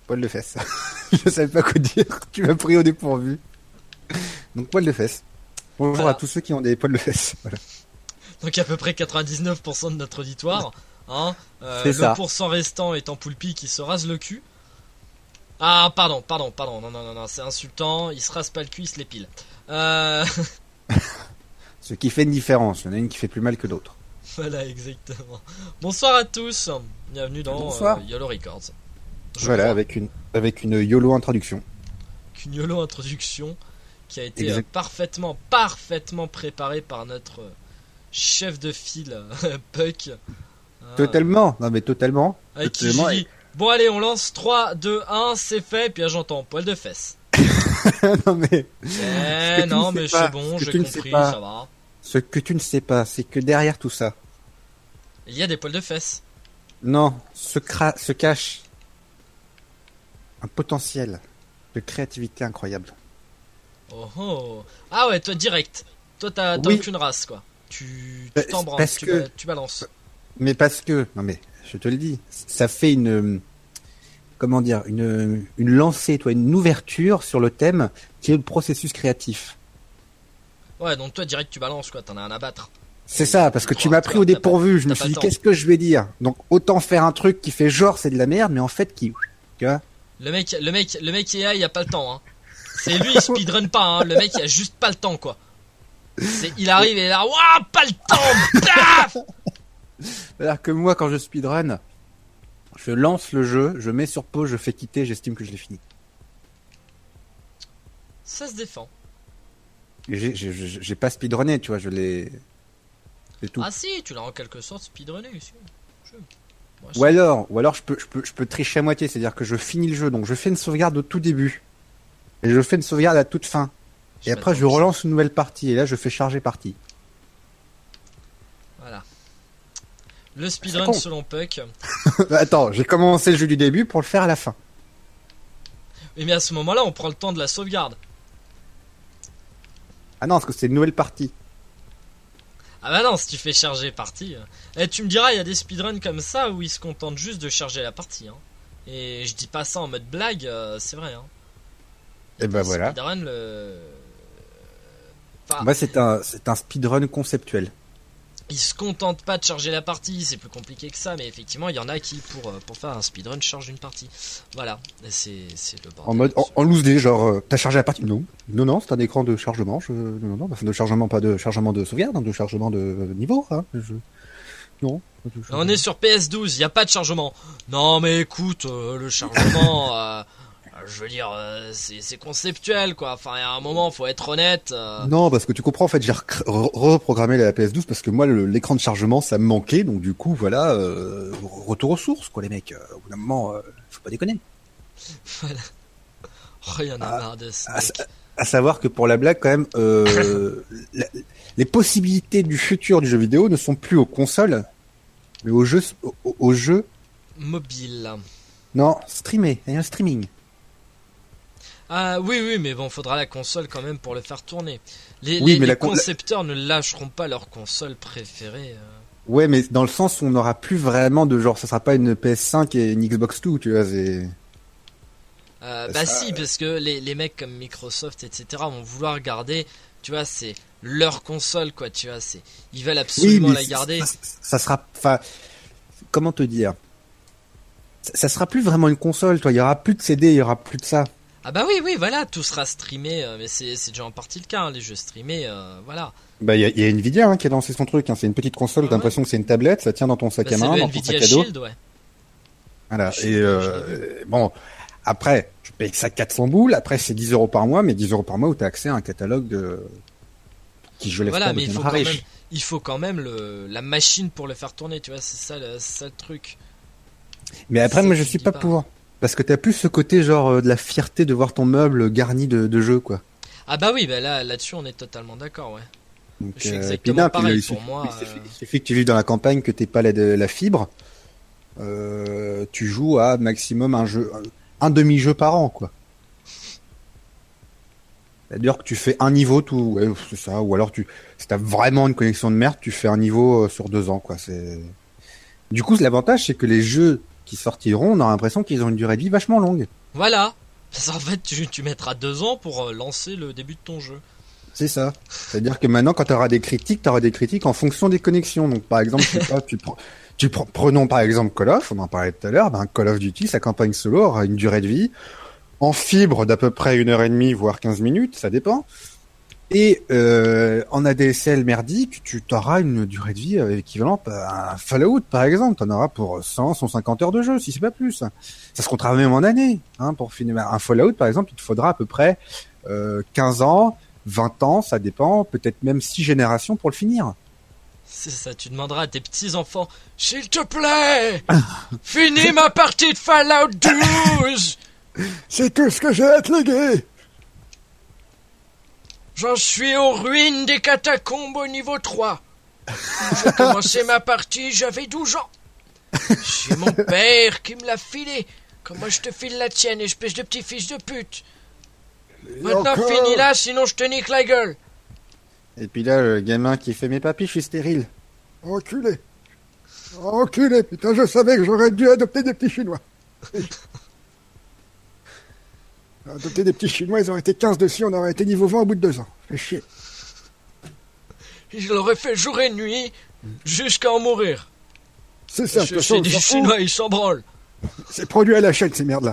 Poil de fesses. Je savais pas quoi dire. Tu m'as pris au dépourvu. Donc poil de fesses. Bonjour Voilà. à tous ceux qui ont des poils de fesses. Voilà. Donc à peu près 99% de notre auditoire. Hein, C'est le ça. pourcent restant étant Poulpi qui se rase le cul. Ah, pardon. Non, c'est insultant. Il se rase pas le cul, il se l'épile. Ce qui fait une différence. Il y en a une qui fait plus mal que d'autres. Voilà, exactement. Bonsoir à tous. Bienvenue dans Bonsoir. YOLO Records. Je Voilà, crois avec une YOLO introduction. qu'une YOLO introduction qui a été Exact. parfaitement préparée par notre chef de file, Puck. Totalement. Non mais totalement. Avec qui Totalement. j'ai dit, bon allez, on lance 3, 2, 1, c'est fait, puis là j'entends poil de fesses. Non mais. Eh tu non, ne sais mais pas, c'est bon, ce que j'ai tu ne sais compris, pas. ça va. Ce que tu ne sais pas, c'est que derrière tout ça, Il y a des poils de fesses. non, se cache un potentiel de créativité incroyable. Oh oh. Ah ouais, toi direct. Toi t'as Oui. aucune race quoi. Tu Bah, t'en branles, parce que- tu balances. Mais parce que, non mais, je te le dis, ça fait comment dire, une lancée, toi, une ouverture sur le thème qui est le processus créatif. Ouais, donc toi direct tu balances quoi, t'en as un à battre. C'est ça, parce que tu m'as Toi, pris au t'as dépourvu. Je t'as me pas suis le dit, temps. qu'est-ce que je vais dire? Donc, autant faire un truc qui fait genre c'est de la merde, mais en fait qui, tu vois. Le mec il a pas le temps hein. C'est lui il speedrun pas hein, le mec il a juste pas le temps quoi. Il arrive et là, waouh, pas le temps, paf. C'est-à-dire que moi, quand je speedrun, je lance le jeu, je mets sur pause, je fais quitter, j'estime que je l'ai fini. Ça se défend. J'ai pas speedrunné, tu vois, je l'ai. C'est tout. Ah si, tu l'as en quelque sorte speedrunné aussi. Moi, Ou alors je peux tricher à moitié, c'est-à-dire que je finis le jeu, donc je fais une sauvegarde au tout début. Et je fais une sauvegarde à toute fin. Et après, je relance une nouvelle partie, et là, je fais charger partie. Voilà. Le speedrun con. selon Puck. Attends, j'ai commencé le jeu du début pour le faire à la fin. Oui, mais à ce moment-là, on prend le temps de la sauvegarde. Ah non, parce que c'est une nouvelle partie. Ah bah non, si tu fais charger partie. Et tu me diras, il y a des speedruns comme ça où ils se contentent juste de charger la partie. Hein. Et je dis pas ça en mode blague, c'est vrai. Hein. Il y a Et bah des voilà. speedruns, Enfin, Moi, c'est un speedrun conceptuel. ils se contentent pas de charger la partie, c'est plus compliqué que ça, mais effectivement, il y en a qui, pour faire un speedrun, chargent une partie. Voilà, et c'est le bordel. En mode, en loose day, genre, t'as chargé la partie? Non, c'est un écran de chargement. Non, bah, de chargement, pas de chargement de sauvegarde, hein, de chargement de niveau, hein. Non. On est sur PS12, il n'y a pas de chargement. Non mais écoute, le chargement, je veux dire, c'est conceptuel quoi. Enfin, il y a un moment, faut être honnête. Non, parce que tu comprends, en fait, j'ai reprogrammé la PS12 parce que moi, l'écran de chargement, ça me manquait. Donc, du coup, voilà, retour aux sources, quoi, les mecs. Au bout d'un moment, faut pas déconner. Voilà. Oh, il y en a marre de ce mec. À savoir que pour la blague, quand même, les possibilités du futur du jeu vidéo ne sont plus aux consoles, mais aux jeux, Mobile. non, streamé, il y a un streaming. Ah oui, mais bon, faudra la console quand même pour le faire tourner. Les concepteurs ne lâcheront pas leur console préférée. Ouais, mais dans le sens où on n'aura plus vraiment de genre, ça sera pas une PS5 et une Xbox 2, tu vois, c'est... Bah si, parce que les mecs comme Microsoft, etc. vont vouloir garder, tu vois, c'est leur console, quoi, tu vois, ils veulent absolument la garder. Ça sera, enfin, comment te dire, ça sera plus vraiment une console, toi, il y aura plus de CD, il y aura plus de ça. Ah bah oui, voilà, tout sera streamé, mais c'est déjà en partie le cas, hein, les jeux streamés, voilà. Bah, il y a Nvidia, hein, qui a lancé son truc, hein, c'est une petite console, t'as l'impression que c'est une tablette, ça tient dans ton sac à main, C'est le dans ton Nvidia sac à dos. Shield, ouais. Voilà, bon, après, tu payes ça 400 boules, après c'est 10 € par mois, mais 10 € par mois où t'as accès à un catalogue qui, je l'espère, Voilà, mais riche. il faut quand même la machine pour le faire tourner, tu vois, c'est ça le truc. Mais après, moi je suis pas pour. Parce que t'as plus ce côté genre de la fierté de voir ton meuble garni de jeux, quoi. Ah bah oui, bah là-dessus on est totalement d'accord, ouais. Donc, je suis exactement pareil pour moi. Il suffit que tu vives dans la campagne, que t'aies pas la fibre, tu joues à maximum un demi-jeu par an, quoi. C'est-à-dire que tu fais un niveau tout, ouais, c'est ça, ou alors si t'as vraiment une connexion de merde, tu fais un niveau sur 2 ans, quoi. Du coup, l'avantage, c'est que les jeux qui sortiront, on aura l'impression qu'ils ont une durée de vie vachement longue. Voilà. Parce qu'en fait, tu mettras 2 ans pour lancer le début de ton jeu. C'est ça. C'est-à-dire que maintenant, quand tu auras des critiques en fonction des connexions. Donc, par exemple, je sais pas, prenons par exemple Call of, on en parlait tout à l'heure, Call of Duty, sa campagne solo aura une durée de vie en fibre d'à peu près 1h30, voire 15 minutes, ça dépend. Et en ADSL merdique, tu auras une durée de vie équivalente à un Fallout, par exemple. Tu en auras pour 150 heures de jeu, si c'est pas plus. Ça se comptera même en années. Pour finir un Fallout, par exemple, il te faudra à peu près 15 ans, 20 ans, ça dépend, peut-être même 6 générations pour le finir. C'est ça, tu demanderas à tes petits-enfants, s'il te plaît, finis ma partie de Fallout 12. C'est tout ce que j'ai à te léguer. J'en suis aux ruines des catacombes au niveau 3. J'ai commencé ma partie, j'avais 12 ans. C'est mon père qui me l'a filé. Comment je te file la tienne, espèce de petit fils de pute. Maintenant finis là, sinon je te nique la gueule. Et puis là, le gamin qui fait mes papis, je suis stérile. Enculé. Enculé, putain, je savais que j'aurais dû adopter des petits Chinois. Adopter des petits Chinois, ils auraient été 15 dessus, on aurait été niveau 20 au bout de 2 ans. Fait chier. Je l'aurais fait jour et nuit, jusqu'à en mourir. C'est ça, je suis des Chinois, ils s'en branlent. C'est produit à la chaîne, ces merdes-là.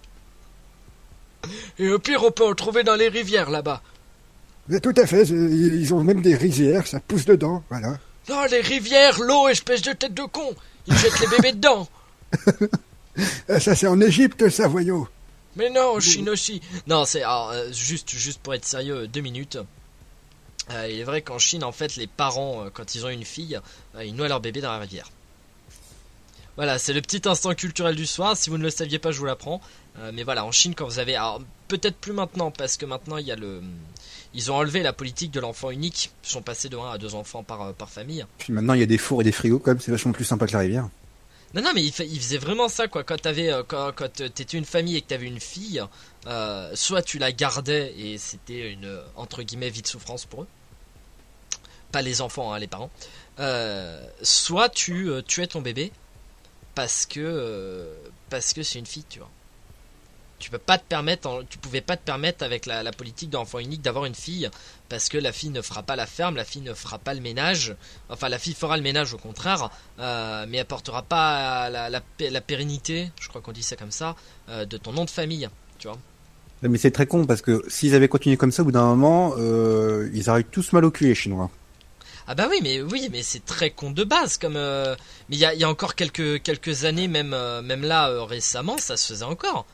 Et au pire, on peut en trouver dans les rivières, là-bas. Mais tout à fait, ils ont même des rizières, ça pousse dedans, voilà. Non, les rivières, l'eau, espèce de tête de con. Ils jettent les bébés dedans. Ça, c'est en Égypte, ça, voyou. Mais non, en Chine aussi. Non, c'est juste pour être sérieux, 2 minutes. Il est vrai qu'en Chine, en fait, les parents, quand ils ont une fille, ils noient leur bébé dans la rivière. Voilà, c'est le petit instant culturel du soir. Si vous ne le saviez pas, je vous l'apprends. Mais voilà, en Chine, quand vous avez... Alors, peut-être plus maintenant, parce que maintenant, il y a le... Ils ont enlevé la politique de l'enfant unique. Ils sont passés de 1 à 2 enfants par famille. Puis maintenant, il y a des fours et des frigos, quand même, c'est vachement plus sympa que la rivière. Non, mais ils faisaient vraiment ça, quoi. Quand t'étais une famille et que t'avais une fille, soit tu la gardais et c'était une, entre guillemets, vie de souffrance pour eux. Pas les enfants, hein, les parents. Soit tu tuais ton bébé parce que c'est une fille, tu vois. Tu pouvais pas te permettre avec la politique d'enfant unique d'avoir une fille parce que la fille ne fera pas la ferme, la fille ne fera pas le ménage. Enfin, la fille fera le ménage au contraire, mais apportera pas la pérennité, je crois qu'on dit ça comme ça, de ton nom de famille, tu vois. Mais c'est très con parce que s'ils avaient continué comme ça, au bout d'un moment, ils auraient tous mal au cul, les Chinois. Ah bah oui, mais c'est très con de base comme. Mais il y a encore quelques années, même là récemment, ça se faisait encore.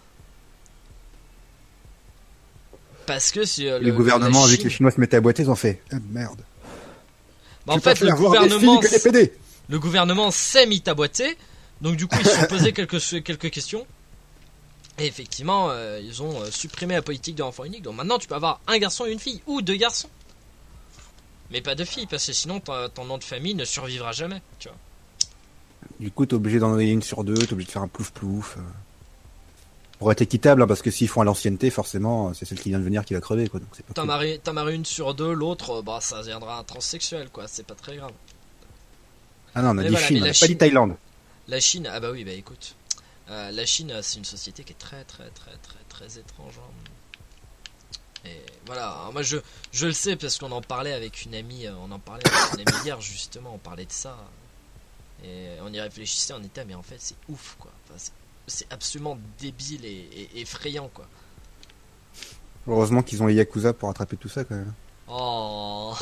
Parce que le gouvernement, avec les Chinois se mettaient à boiter, ils ont fait merde. Bah en fait, le gouvernement s'est mis à boiter, donc du coup ils se sont posé quelques questions. Et effectivement, ils ont supprimé la politique de l'enfant unique. Donc maintenant, tu peux avoir un garçon et une fille, ou 2 garçons. Mais pas de filles, parce que sinon ton nom de famille ne survivra jamais, tu vois. Du coup, t'es obligé d'en envoyer une sur 2, t'es obligé de faire un plouf-plouf. Pour être équitable, hein, parce que s'ils font à l'ancienneté, forcément, c'est celle qui vient de venir qui va crever, quoi. Donc c'est pas t'en marres une sur 2, l'autre, bah ça deviendra un transsexuel, quoi. C'est pas très grave. Ah non, on a dit Chine, on a pas dit Thaïlande. La Chine, ah bah oui, bah écoute. La Chine, c'est une société qui est très étrange. Hein. Et voilà, alors moi je le sais parce qu'on en parlait avec une amie, hier justement, on parlait de ça. Et on y réfléchissait, on était, mais en fait c'est ouf, quoi. Enfin, c'est absolument débile et effrayant, quoi. Heureusement qu'ils ont les Yakuza pour attraper tout ça, quand même. Oh.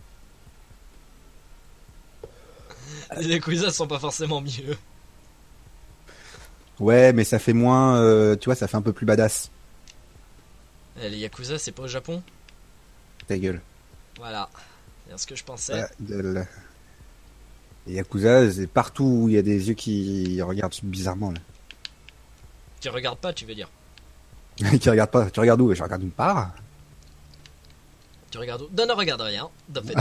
Les Yakuza sont pas forcément mieux. Ouais, mais ça fait moins, tu vois, ça fait un peu plus badass. Les Yakuza, c'est pas au Japon? Ta gueule. Voilà, c'est ce que je pensais. Les Yakuza, c'est partout où il y a des yeux qui regardent bizarrement, là. Qui regardent pas, tu veux dire? Qui regardent pas, tu regardes où? Je regarde une part. Tu regardes où? Non, ne regarde rien. De fait,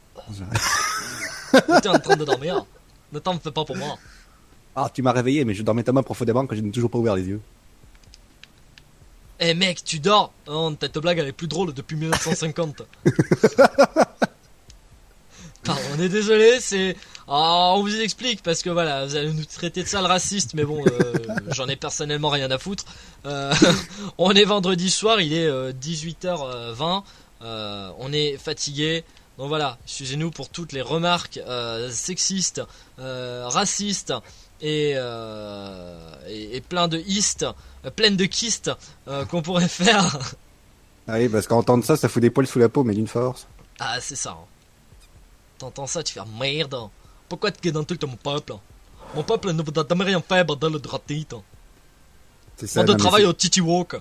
t'es en train de dormir. Ne t'en fais pas pour moi. Ah, tu m'as réveillé, mais je dormais tellement profondément que je n'ai toujours pas ouvert les yeux. Eh mec, tu dors? Oh, cette blague elle est plus drôle depuis 1950. Pardon, on est désolé, c'est... on vous explique parce que voilà, vous allez nous traiter de sale raciste, mais bon, j'en ai personnellement rien à foutre. On est vendredi soir, il est 18h20, on est fatigué. Donc voilà, excusez-nous pour toutes les remarques sexistes, racistes et plein de istes, pleines de kystes qu'on pourrait faire. Ah oui, parce qu'entendre ça, ça fout des poils sous la peau, mais d'une force. Ah, c'est ça. Hein. T'entends ça, tu fais merde. Pourquoi tu insultes mon peuple? Mon peuple ne peut jamais rien faire, bordel de ratite. C'est ça. On de travail au Titi Walk.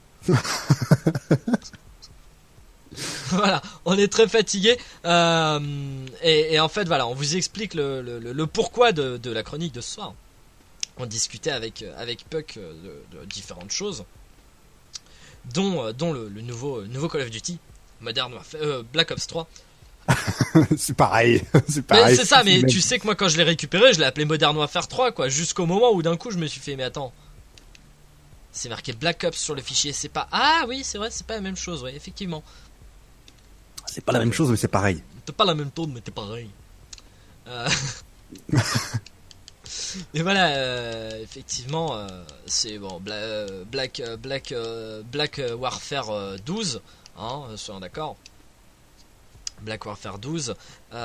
Voilà, on est très fatigué et en fait voilà, on vous explique le pourquoi de la chronique de ce soir. On discutait avec Puck de différentes choses, dont le nouveau Call of Duty, Modern Warfare, Black Ops 3. C'est pareil, Mais c'est ça, mais tu sais que moi quand je l'ai récupéré, je l'ai appelé Modern Warfare 3 quoi, jusqu'au moment où d'un coup je me suis fait mais attends. C'est marqué Black Ops sur le fichier, c'est pas... Ah oui, c'est vrai, c'est pas la même chose, ouais, effectivement. C'est pas la même chose, mais c'est pareil. T'es pas la même tone, mais t'es pareil. Et voilà, effectivement, c'est bon, Black Warfare 12, hein, soyons d'accord. Black Warfare 12.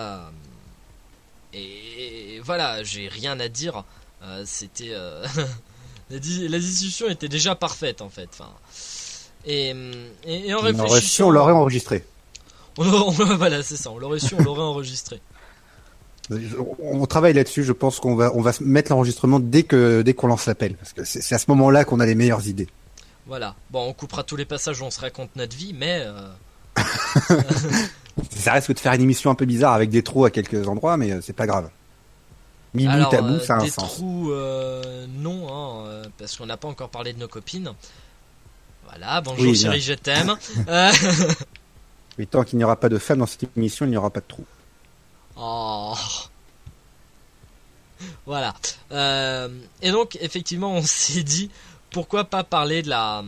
Et voilà, j'ai rien à dire. C'était... la discussion était déjà parfaite, en fait. Enfin, et en réfléchissant... On l'aurait enregistré. Voilà, c'est ça, on l'aurait su, on l'aurait enregistré. On travaille là-dessus, je pense qu'on va mettre l'enregistrement dès qu'on lance l'appel, parce que c'est à ce moment-là qu'on a les meilleures idées. Voilà, bon, on coupera tous les passages où on se raconte notre vie, mais... Ça risque de faire une émission un peu bizarre avec des trous à quelques endroits, mais c'est pas grave. Milou, tabou, ça a un des sens. Trous, non, hein, parce qu'on n'a pas encore parlé de nos copines. Voilà, bonjour oui, chérie, je t'aime. Mais tant qu'il n'y aura pas de femmes dans cette émission, il n'y aura pas de trous. Oh. Voilà. Et donc, effectivement, on s'est dit, pourquoi pas parler de la...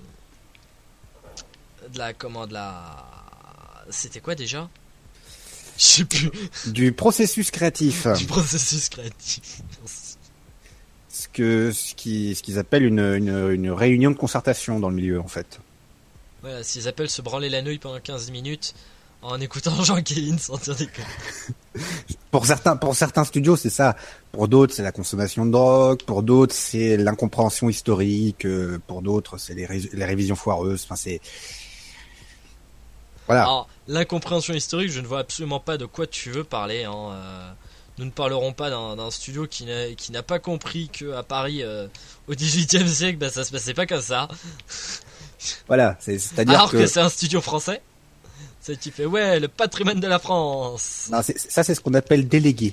C'était quoi déjà? Je sais plus. Du processus créatif. Du processus créatif. Ce qu'ils appellent une réunion de concertation dans le milieu, en fait. Voilà, s'ils appellent se branler la nouille pendant 15 minutes en écoutant Jean-Kévin sans dire des conneries. Pour certains studios, c'est ça. Pour d'autres, c'est la consommation de drogue. Pour d'autres, c'est l'incompréhension historique. Pour d'autres, c'est les révisions foireuses. Enfin, c'est... Voilà. Alors, l'incompréhension historique, je ne vois absolument pas de quoi tu veux parler. Hein. Nous ne parlerons pas d'un studio qui n'a pas compris qu'à Paris, au XVIIIe siècle, bah, ça se passait pas comme ça. Voilà, c'est-à-dire alors que c'est un studio français. C'est qui fait ouais, le patrimoine de la France. Non, ça c'est ce qu'on appelle délégué.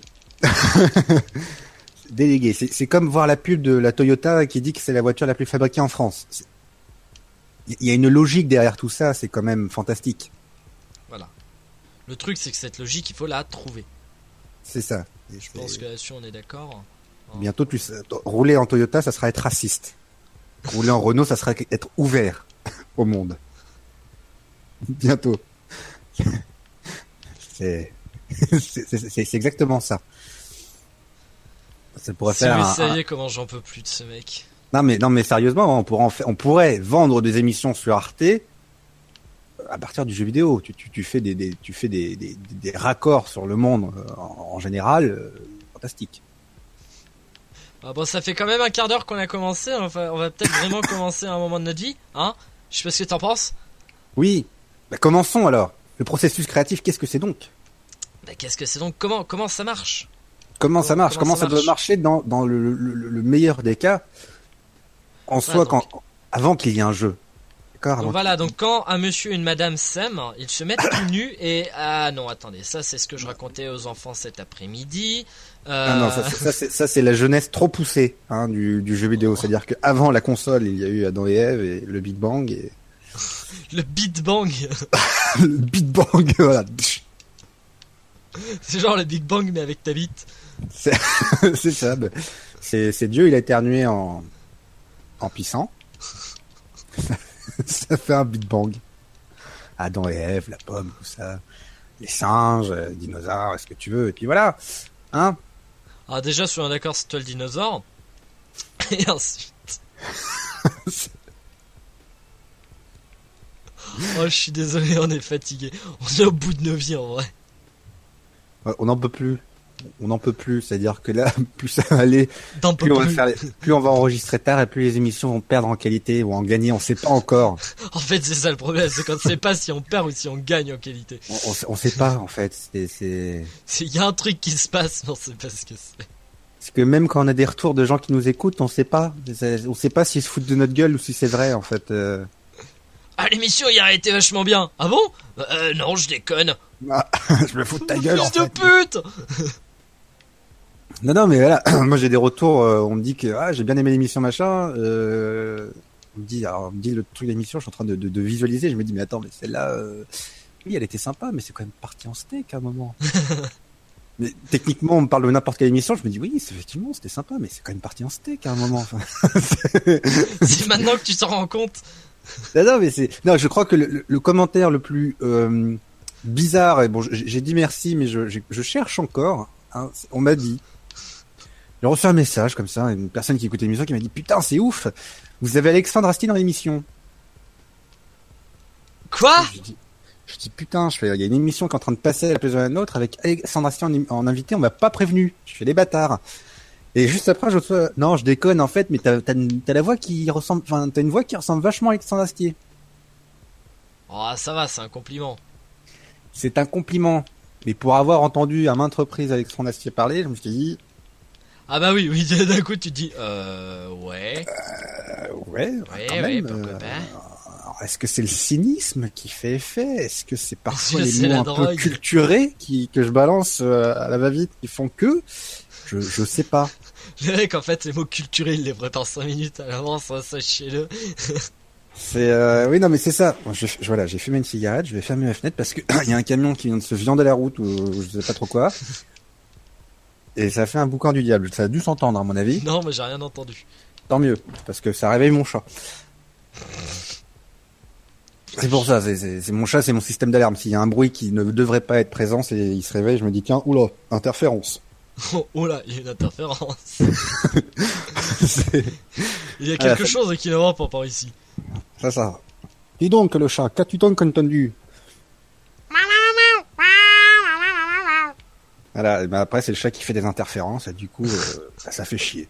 Délégué, c'est comme voir la pub de la Toyota qui dit que c'est la voiture la plus fabriquée en France. Il y a une logique derrière tout ça, c'est quand même fantastique. Voilà. Le truc c'est que cette logique, il faut la trouver. C'est ça. Je pense que là-dessus on est d'accord. Hein. Bientôt, rouler en Toyota, ça sera être raciste. Rouler en Renault, ça sera être ouvert au monde. Bientôt. C'est exactement ça. Ça pourrait faire. Ça y est, comment j'en peux plus de ce mec. Non mais sérieusement, on pourrait vendre des émissions sur Arte à partir du jeu vidéo. Tu fais des raccords sur le monde en général, fantastique. Ah bon, ça fait quand même un quart d'heure qu'on a commencé. On va peut-être vraiment commencer à un moment de notre vie, hein? Je sais pas ce que t'en penses. Oui. Bah, commençons alors. Le processus créatif, qu'est-ce que c'est donc? Bah, qu'est-ce que c'est donc? Comment ça marche? Comment ça marche? Comment ça doit marcher dans le meilleur des cas? En soi, avant qu'il y ait un jeu. Donc voilà, donc quand un monsieur et une madame s'aiment, ils se mettent tout nus et... Ah non, attendez, ça c'est ce que je racontais aux enfants cet après-midi. Ah non, ça c'est la jeunesse trop poussée hein, du jeu vidéo. C'est-à-dire qu'avant la console, il y a eu Adam et Ève et le Big Bang. Et... Le Beat Bang. Le Big Bang, voilà. C'est genre le Big Bang mais avec ta bite. C'est ça. C'est Dieu, il a éternué en pissant. Ça fait un Big Bang. Adam et Ève, la pomme, tout ça. Les singes, les dinosaures, est-ce que tu veux. Et puis voilà. Hein? Ah, déjà, soyons d'accord, c'est toi le dinosaure. Et ensuite. Oh, je suis désolé, on est fatigué. On est au bout de nos vies en vrai. On n'en peut plus. On n'en peut plus. C'est-à-dire que là, plus ça va aller, T'en peux plus. plus on va enregistrer tard et plus les émissions vont perdre en qualité ou en gagner. On sait pas encore. En fait, c'est ça le problème, c'est qu'on ne sait pas si on perd ou si on gagne en qualité. On sait pas en fait. C'est. Il y a un truc qui se passe, mais on sait pas ce que c'est. Parce que même quand on a des retours de gens qui nous écoutent, on sait pas. On sait pas s'ils se foutent de notre gueule ou si c'est vrai en fait. Ah, l'émission hier a été vachement bien. Ah bon? Non, je déconne. Ah, je me fous de ta gueule en Fils de fait. pute. Non, mais voilà, moi j'ai des retours, on me dit que j'ai bien aimé l'émission machin, on me dit le truc d'émission, je suis en train de visualiser, je me dis mais attends, mais celle-là, oui elle était sympa, mais c'est quand même parti en steak à un moment. Mais techniquement on me parle de n'importe quelle émission, je me dis oui effectivement c'était sympa, mais c'est quand même parti en steak à un moment. Enfin, C'est maintenant que tu t'en rends compte. non mais non je crois que le commentaire le plus bizarre, et bon j'ai dit merci mais je cherche encore, hein, on m'a dit. J'ai reçu un message comme ça, une personne qui écoute l'émission qui m'a dit putain c'est ouf, vous avez Alexandre Astier dans l'émission. Quoi? Je dis putain, il y a une émission qui est en train de passer à la place de la nôtre avec Alexandre Astier en invité, on m'a pas prévenu. Je fais des bâtards. Et juste après je reçois, non je déconne en fait, mais t'as la voix qui ressemble, enfin t'as une voix qui ressemble vachement à Alexandre Astier. Oh, ça va, c'est un compliment. C'est un compliment. Mais pour avoir entendu à maintes reprises Alexandre Astier parler, je me suis dit Ah bah oui, d'un coup tu te dis ouais. Ouais, quand Ouais, même. pourquoi pas. Alors, est-ce que c'est le cynisme qui fait effet? Est-ce que c'est parfois Est-ce que les c'est mots la un peu drogue culturés que je balance à la va-vite qui font que je sais pas. Le mec, en fait, les mots culturels, il les prépare 5 minutes à l'avance, hein, sachez-le. C'est oui non mais c'est ça. Moi, voilà, j'ai fumé une cigarette, je vais fermer ma fenêtre parce que il y a un camion qui vient de se viander la route ou je sais pas trop quoi. Et ça fait un boucan du diable. Ça a dû s'entendre à mon avis. Non, mais j'ai rien entendu. Tant mieux parce que ça réveille mon chat. C'est pour ça, c'est mon chat, c'est mon système d'alarme. S'il y a un bruit qui ne devrait pas être présent, il se réveille, je me dis tiens, oula, interférence. Oh là, il y a une interférence. C'est Il y a quelque chose qui ne va pas par ici. ça. Dis donc le chat, qu'as-tu donc entendu? Voilà, et ben après c'est le chat qui fait des interférences et du coup ça fait chier.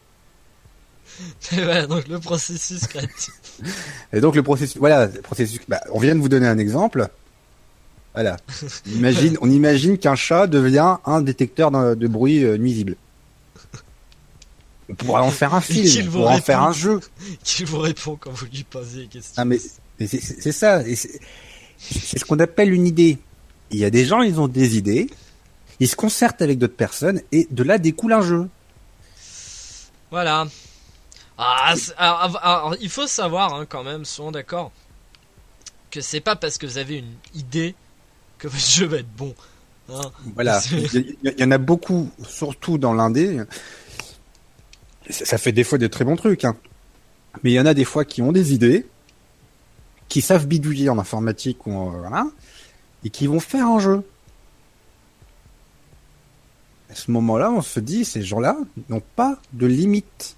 Et voilà, donc le processus créatif. Et donc le processus, on vient de vous donner un exemple. Voilà. On imagine qu'un chat devient un détecteur de bruit nuisible. On pourrait en faire un film, on pourrait en faire un jeu. Qui vous répond quand vous lui posez les questions. Ah mais c'est ça, et c'est ce qu'on appelle une idée. Il y a des gens, ils ont des idées, ils se concertent avec d'autres personnes et de là découle un jeu. Voilà. Alors, il faut savoir hein, quand même, soyons d'accord, que c'est pas parce que vous avez une idée que votre jeu va être bon. Hein. Voilà, il y en a beaucoup, surtout dans l'indé. Ça fait des fois des très bons trucs, hein. Mais il y en a des fois qui ont des idées, qui savent bidouiller en informatique ou voilà, et qui vont faire un jeu. À ce moment-là, on se dit, ces gens-là n'ont pas de limite.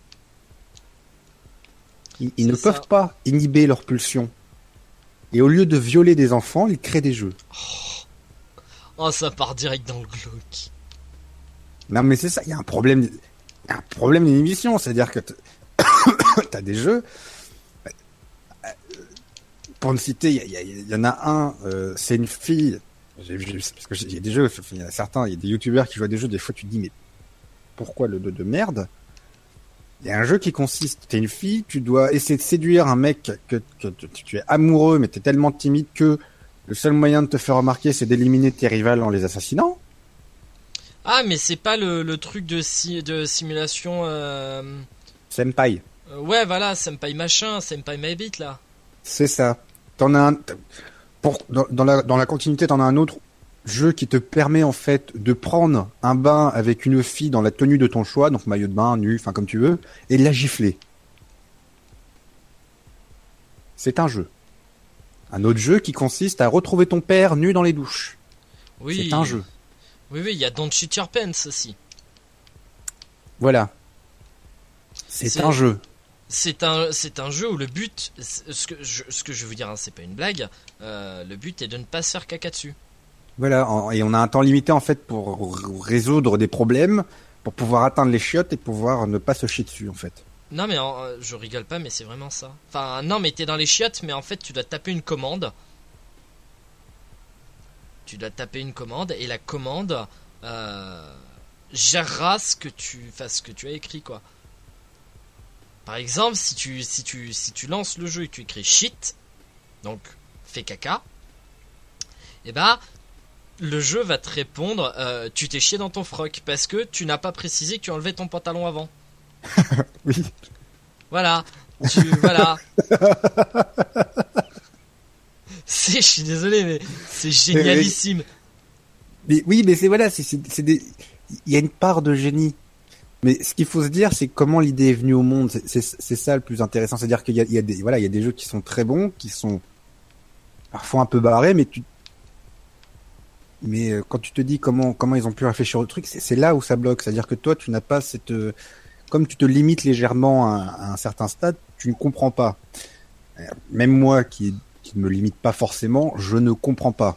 Ils ne peuvent pas inhiber leur pulsion. Et au lieu de violer des enfants, ils créent des jeux. Oh, ça part direct dans le glauque. Non, mais c'est ça, il y a un problème d'inhibition. C'est-à-dire que t'as des jeux. Pour me citer, il y en a un, c'est une fille. Parce que il y a des jeux, il y a certains, il y a des youtubeurs qui jouent à des jeux, des fois tu te dis, mais pourquoi le de merde? Il y a un jeu qui consiste, t'es une fille, tu dois essayer de séduire un mec que tu es amoureux, mais t'es tellement timide que le seul moyen de te faire remarquer, c'est d'éliminer tes rivales en les assassinant. Ah, mais c'est pas le truc de simulation... Senpai. Ouais, voilà, Senpai machin, Senpai Maybit, là. C'est ça. T'en as un... Dans la continuité, t'en as un autre jeu qui te permet en fait de prendre un bain avec une fille dans la tenue de ton choix, donc maillot de bain, nu, enfin comme tu veux, et de la gifler. C'est un jeu. Un autre jeu qui consiste à retrouver ton père nu dans les douches. Oui. C'est un jeu. Oui, il y a Don't Shoot Your Pants aussi. Voilà. C'est un jeu. C'est un jeu où le but, ce que je veux vous dire, hein, c'est pas une blague, le but est de ne pas se faire caca dessus. Voilà, et on a un temps limité en fait pour résoudre des problèmes, pour pouvoir atteindre les chiottes et pouvoir ne pas se chier dessus en fait. Non mais je rigole pas, mais c'est vraiment ça. Enfin non, mais t'es dans les chiottes, mais en fait tu dois taper une commande. Tu dois taper une commande et la commande gérera ce que tu as écrit, quoi. Par exemple, si tu lances le jeu et que tu écris shit, donc fais caca, et bah le jeu va te répondre tu t'es chié dans ton froc parce que tu n'as pas précisé que tu enlevais ton pantalon avant. Oui. Voilà. Voilà. Je suis désolé, mais c'est génialissime. Mais oui, mais c'est voilà, il y a une part de génie. Mais ce qu'il faut se dire, c'est comment l'idée est venue au monde. C'est ça le plus intéressant. C'est-à-dire qu'il y a des jeux qui sont très bons, qui sont parfois un peu barrés, mais quand tu te dis comment ils ont pu réfléchir au truc, c'est là où ça bloque. C'est-à-dire que toi, tu n'as pas comme tu te limites légèrement à un certain stade, tu ne comprends pas. Même moi, qui ne me limite pas forcément, je ne comprends pas.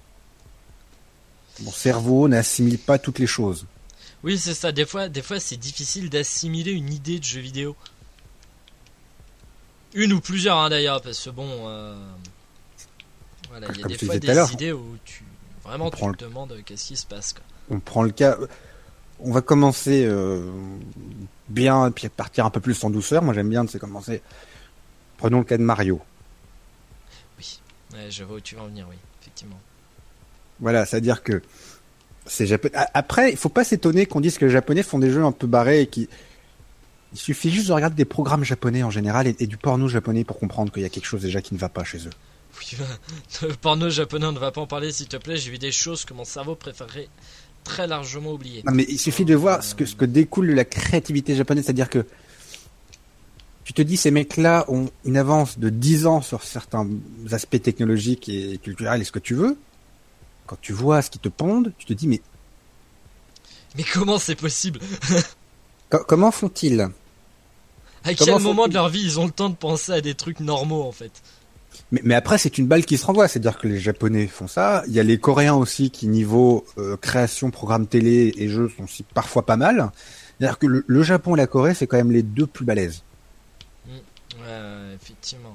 Mon cerveau n'assimile pas toutes les choses. Oui, c'est ça. Des fois, c'est difficile d'assimiler une idée de jeu vidéo. Une ou plusieurs, hein, d'ailleurs, parce que bon, voilà, il y a des fois des idées où tu te demandes qu'est-ce qui se passe, quoi. On prend le cas. On va commencer bien, puis partir un peu plus en douceur. Moi, j'aime bien commencer. Prenons le cas de Mario. Oui, ouais, je vois où tu vas en venir, oui, effectivement. Voilà, c'est-à-dire que c'est japonais. Après, il faut pas s'étonner qu'on dise que les Japonais font des jeux un peu barrés et il suffit juste de regarder des programmes japonais en général et du porno japonais pour comprendre qu'il y a quelque chose déjà qui ne va pas chez eux. Oui, le porno japonais, on ne va pas en parler, s'il te plaît. J'ai vu des choses que mon cerveau préférerait très largement oublier. Non, mais il suffit de voir ce que découle de la créativité japonaise, c'est-à-dire que tu te dis ces mecs-là ont une avance de 10 ans sur certains aspects technologiques et culturels et ce que tu veux. Quand tu vois ce qu'ils te pondent, tu te dis mais comment c'est possible? Comment font-ils? À quel moment de leur vie ils ont le temps de penser à des trucs normaux en fait? Mais après c'est une balle qui se renvoie, c'est-à-dire que les Japonais font ça, il y a les Coréens aussi qui niveau création, programme télé et jeux sont aussi parfois pas mal. C'est-à-dire que le Japon et la Corée c'est quand même les deux plus balèzes. Ouais, effectivement.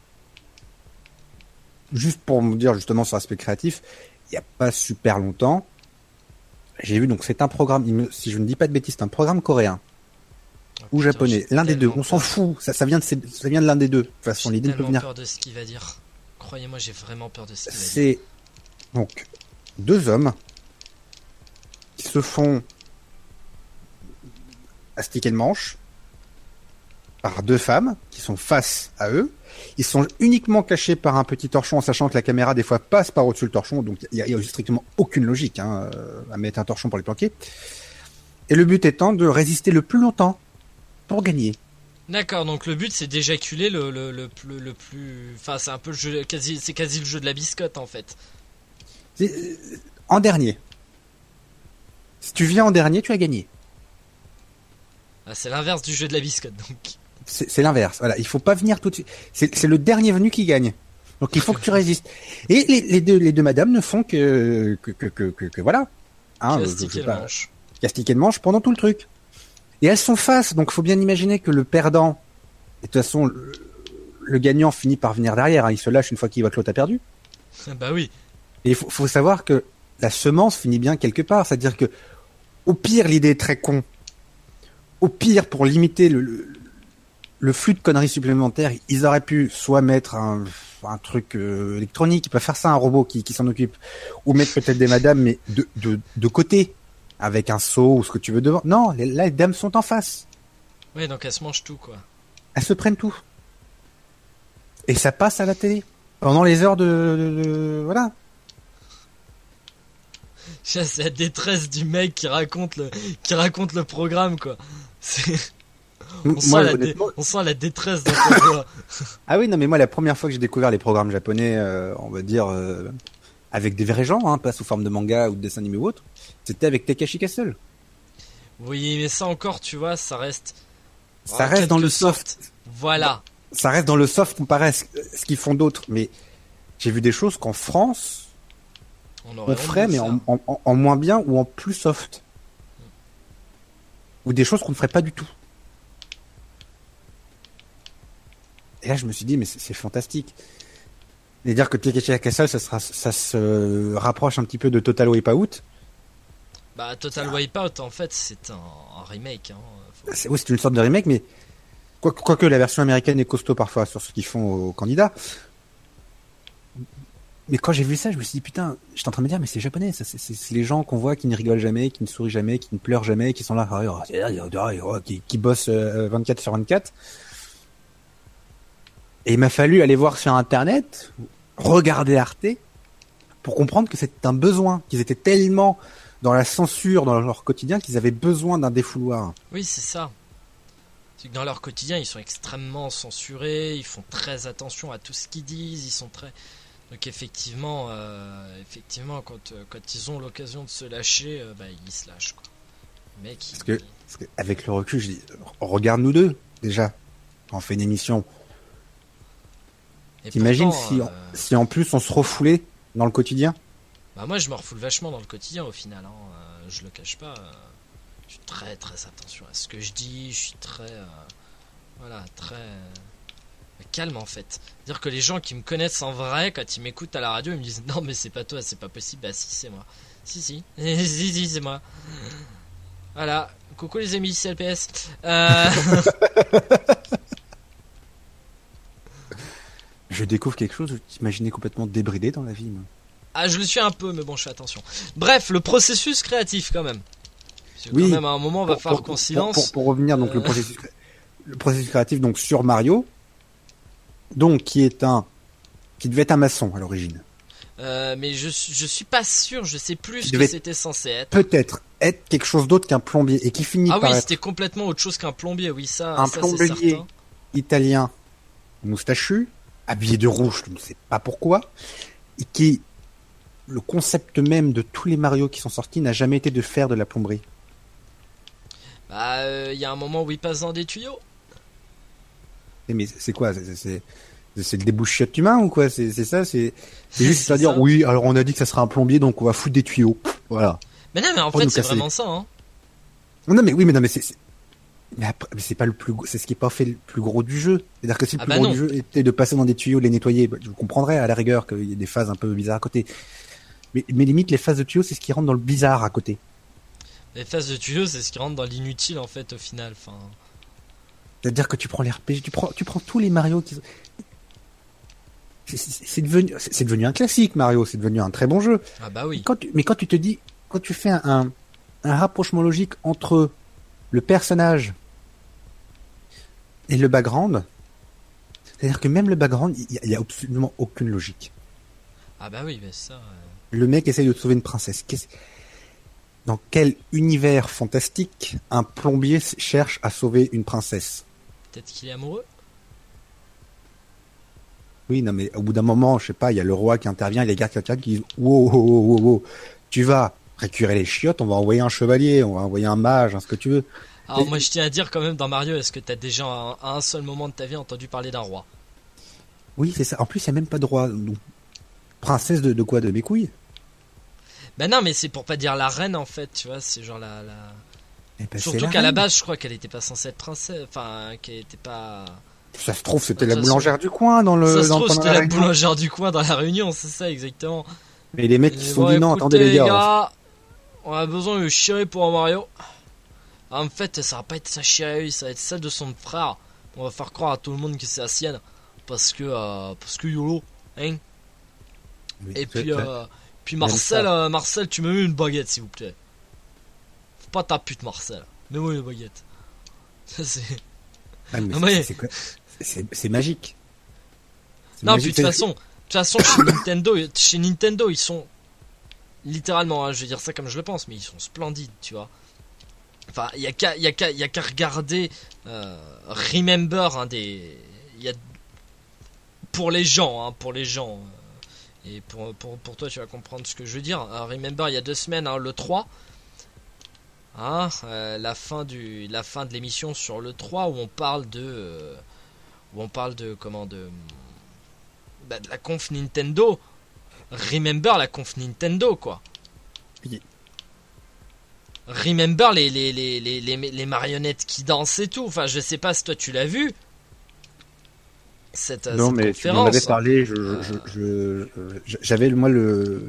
Juste pour me dire justement sur l'aspect créatif, il n'y a pas super longtemps, j'ai vu, donc c'est un programme, si je ne dis pas de bêtises, c'est un programme coréen ou japonais, l'un des deux, on s'en fout, ça vient de l'un des deux. De toute façon, l'idée peut venir. J'ai tellement peur de ce qu'il va dire. Croyez-moi, j'ai vraiment peur de ce qu'il va dire. C'est donc deux hommes qui se font astiquer le manche par deux femmes qui sont face à eux. Ils sont uniquement cachés par un petit torchon en sachant que la caméra des fois passe par au-dessus du torchon, donc il y a strictement aucune logique à mettre un torchon pour les planquer. Et le but étant de résister le plus longtemps pour gagner. D'accord, donc le but c'est d'éjaculer le plus... Enfin c'est un peu le jeu, c'est quasi le jeu de la biscotte en fait. En dernier. Si tu viens en dernier, tu as gagné. Ah, c'est l'inverse du jeu de la biscotte donc. C'est l'inverse. Voilà, il faut pas venir tout de suite. C'est le dernier venu qui gagne. Donc il faut que tu résistes. Et les deux madames ne font que voilà. Castiquer le manche pendant tout le truc. Et elles sont face, donc faut bien imaginer que le perdant, et de toute façon le gagnant finit par venir derrière. Hein, il se lâche une fois qu'il voit que l'autre a perdu. Bah oui. Et il faut savoir que la semence finit bien quelque part. C'est-à-dire que au pire l'idée est très con. Au pire pour limiter le flux de conneries supplémentaires, ils auraient pu soit mettre un truc électronique, ils peuvent faire ça, un robot qui s'en occupe, ou mettre peut-être des madames, mais de côté, avec un seau ou ce que tu veux devant. Non, là, les dames sont en face. Ouais, donc elles se mangent tout, quoi. Elles se prennent tout. Et ça passe à la télé. Pendant les heures voilà. C'est la détresse du mec qui raconte le programme, quoi. On sent la détresse dans ta voix. Ah oui, non, mais moi, la première fois que j'ai découvert les programmes japonais, on va dire, avec des vrais gens, hein, pas sous forme de manga ou de dessin animé ou autre, c'était avec Takashi Castle. Oui, mais ça encore, tu vois, ça reste. Ça reste dans le soft. Voilà. Ça reste dans le soft comparé à ce qu'ils font d'autres. Mais j'ai vu des choses qu'en France, on ferait, mais en moins bien ou en plus soft. Ou des choses qu'on ne ferait pas du tout. Et là, je me suis dit, mais c'est fantastique. Et dire que Takashi Castle, ça se rapproche un petit peu de Total Wipeout. Bah, Total Wipeout, en fait, c'est un remake. Hein. Oui, c'est une sorte de remake, mais quoique la version américaine est costaud parfois sur ce qu'ils font aux candidats. Mais quand j'ai vu ça, je me suis dit, putain, j'étais en train de me dire, mais c'est japonais, ça, c'est les gens qu'on voit qui ne rigolent jamais, qui ne sourient jamais, qui ne pleurent jamais, qui sont là, qui bossent 24 sur 24. Et il m'a fallu aller voir sur Internet, regarder Arte, pour comprendre que c'était un besoin, qu'ils étaient tellement dans la censure, dans leur quotidien, qu'ils avaient besoin d'un défouloir. Oui, c'est ça. C'est que dans leur quotidien, ils sont extrêmement censurés, ils font très attention à tout ce qu'ils disent, ils sont très... Donc effectivement, quand ils ont l'occasion de se lâcher, ils se lâchent, quoi. Le mec, parce que avec le recul, je dis, regarde nous deux, déjà, quand on fait une émission. Et t'imagines pourtant, si en plus on se refoulait dans le quotidien? Bah moi je me refoule vachement dans le quotidien au final, hein. Je le cache pas, je suis très très attention à ce que je dis, je suis très très calme en fait. Dire que les gens qui me connaissent en vrai, quand ils m'écoutent à la radio, ils me disent non mais c'est pas toi, c'est pas possible. Bah si, c'est moi. Si si c'est moi. Voilà, coucou les amis CLPS. Je découvre quelque chose, je t'imaginais complètement débridé dans la vie, moi. Ah, je le suis un peu, mais bon, je fais attention. Bref, le processus créatif, quand même. Parce que Oui. quand même, à un moment, on va falloir qu'on se lance. Pour revenir, donc, le processus créatif, donc, sur Mario, donc, qui devait être un maçon, à l'origine. Mais je suis pas sûr, je sais plus ce que c'était censé être. Peut-être être quelque chose d'autre qu'un plombier, et qui finit par Ah oui, être c'était complètement autre chose qu'un plombier, oui, ça c'est plombier certain. Italien, moustachu, habillé de rouge, je ne sais pas pourquoi, et qui, le concept même de tous les Mario qui sont sortis n'a jamais été de faire de la plomberie. Bah, il y a un moment où il passe dans des tuyaux. Mais c'est quoi? C'est le débouche-chiotte humain ou quoi? C'est ça? C'est juste à dire, ça. oui, alors on a dit que ça sera un plombier, donc on va foutre des tuyaux. Voilà. Mais non, mais en fait, c'est vraiment ça, hein. Non, mais oui, mais mais après, c'est pas le plus, c'est ce qui est pas fait le plus gros du jeu. C'est-à-dire que si le plus gros du jeu était de passer dans des tuyaux, de les nettoyer, je comprendrais à la rigueur qu'il y ait des phases un peu bizarres à côté. Mais limite, les phases de tuyaux, c'est ce qui rentre dans le bizarre à côté. Les phases de tuyaux, c'est ce qui rentre dans l'inutile, en fait, au final. Enfin... C'est-à-dire que tu prends les RPG, tu prends tous les Mario qui sont... C'est devenu un classique, Mario. C'est devenu un très bon jeu. Ah bah oui. Mais quand tu te dis, quand tu fais un rapprochement logique entre le personnage et le background, c'est-à-dire que même le background, il y a absolument aucune logique. Ah bah oui, mais ça... Le mec essaye de sauver une princesse. Dans quel univers fantastique un plombier cherche à sauver une princesse? Peut-être qu'il est amoureux. Oui, non, mais au bout d'un moment, je sais pas, il y a le roi qui intervient, il y a les gardes qui disent wow, tu vas récupérer les chiottes, on va envoyer un chevalier, on va envoyer un mage, ce que tu veux. Alors moi je tiens à dire quand même dans Mario, est-ce que t'as déjà à un seul moment de ta vie entendu parler d'un roi? Oui, c'est ça. En plus, il n'y a même pas de roi. Donc, princesse de quoi? De mes couilles? Ben non, mais c'est pour pas dire la reine en fait, tu vois, c'est genre la... Surtout qu'à la base, je crois qu'elle était pas censée être princesse, enfin, qu'elle était pas... Ça se trouve, c'était la boulangère du coin dans le... Ça se trouve, c'était la boulangère du coin dans la Réunion, c'est ça, exactement. Mais les mecs qui se sont dit non, attendez les gars. On a besoin de chérie pour un Mario. En fait, ça va pas être sa chérie, ça va être celle de son frère. On va faire croire à tout le monde que c'est la sienne. Parce que YOLO, hein. Oui, et puis Marcel, tu me mets une baguette s'il vous plaît. Faut pas ta pute Marcel. Mets-moi une baguette. Ça c'est... Ah, c'est magique. Non, puis de toute façon, chez Nintendo, ils sont littéralement, hein, je vais dire ça comme je le pense, mais ils sont splendides, tu vois. Enfin, il y a qu'à regarder Remember, hein, il y a pour les gens, Et pour toi, tu vas comprendre ce que je veux dire. Remember, il y a 2 semaines, hein, le 3. Hein, la fin de l'émission sur le 3 où on parle de de la conf Nintendo. Remember la conf Nintendo, quoi. Oui. Remember les marionnettes qui dansent et tout. Enfin, je sais pas si toi tu l'as vu. Cette mais tu m'en conférence. avais parlé. J'avais moi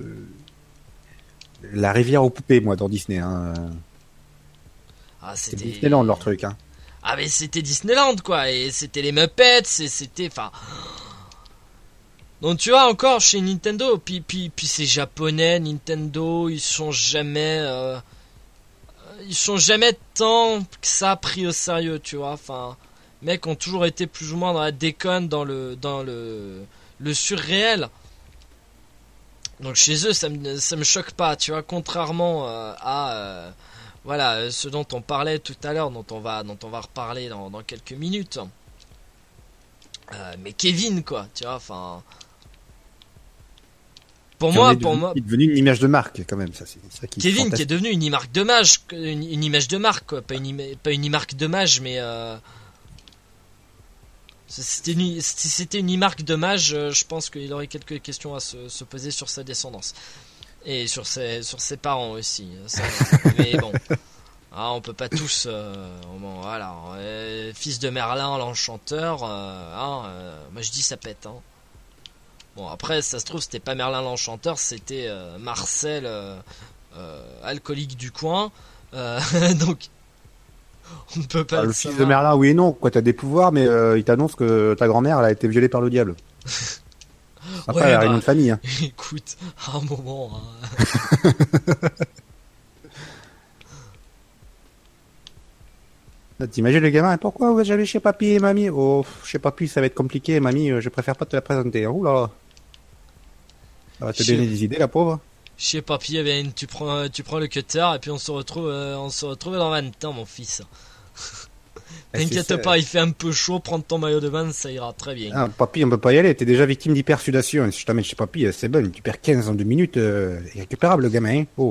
la rivière aux poupées, moi, dans Disney. Hein. C'était Disneyland, leur truc. Hein. Ah, mais c'était Disneyland, quoi. Et c'était les Muppets. Et c'était. Enfin. Donc, tu vois, encore chez Nintendo. Puis c'est japonais, Nintendo. Ils sont jamais tant que ça pris au sérieux, tu vois. Enfin. Mecs ont toujours été plus ou moins dans la déconne, dans le surréel. Donc chez eux, ça me choque pas, tu vois, contrairement à voilà, ce dont on parlait tout à l'heure, dont on va reparler dans quelques minutes. Mais Kevin, quoi, tu vois, enfin. Pour moi, il est devenu une image de marque, quand même, ça, c'est ça qui. Kevin, qui est devenu une image de marque, quoi, pas une marque de mage, mais si c'était une marque de mage, je pense qu'il aurait quelques questions à se poser sur sa descendance. Et sur ses parents aussi. Ça, mais bon. On peut pas tous... bon, voilà. Fils de Merlin, l'enchanteur. Moi je dis ça pète. Hein. Bon, après, ça se trouve, c'était pas Merlin l'enchanteur, c'était Marcel, alcoolique du coin. Donc... On ne peut pas le fils de Merlin, oui et non. Quoi, t'as des pouvoirs, mais il t'annonce que ta grand-mère, elle a été violée par le diable. Après, elle a une famille. Hein. Écoute, à un moment. Là, t'imagines le gamin, pourquoi vous allez chez papy et mamie? Oh, chez papy, ça va être compliqué, mamie, je préfère pas te la présenter. Ouh là là. Ça va te donner des idées, la pauvre. Chez papy, eh bien, tu prends le cutter et puis on se retrouve dans 20 ans, mon fils. T'inquiète pas, il fait un peu chaud, prendre ton maillot de bain, ça ira très bien. Ah, papy, on peut pas y aller, t'es déjà victime d'hypersudation. Si je t'amène chez papy, c'est bon, tu perds 15 en 2 minutes, irrécupérable le gamin, hein. Oh.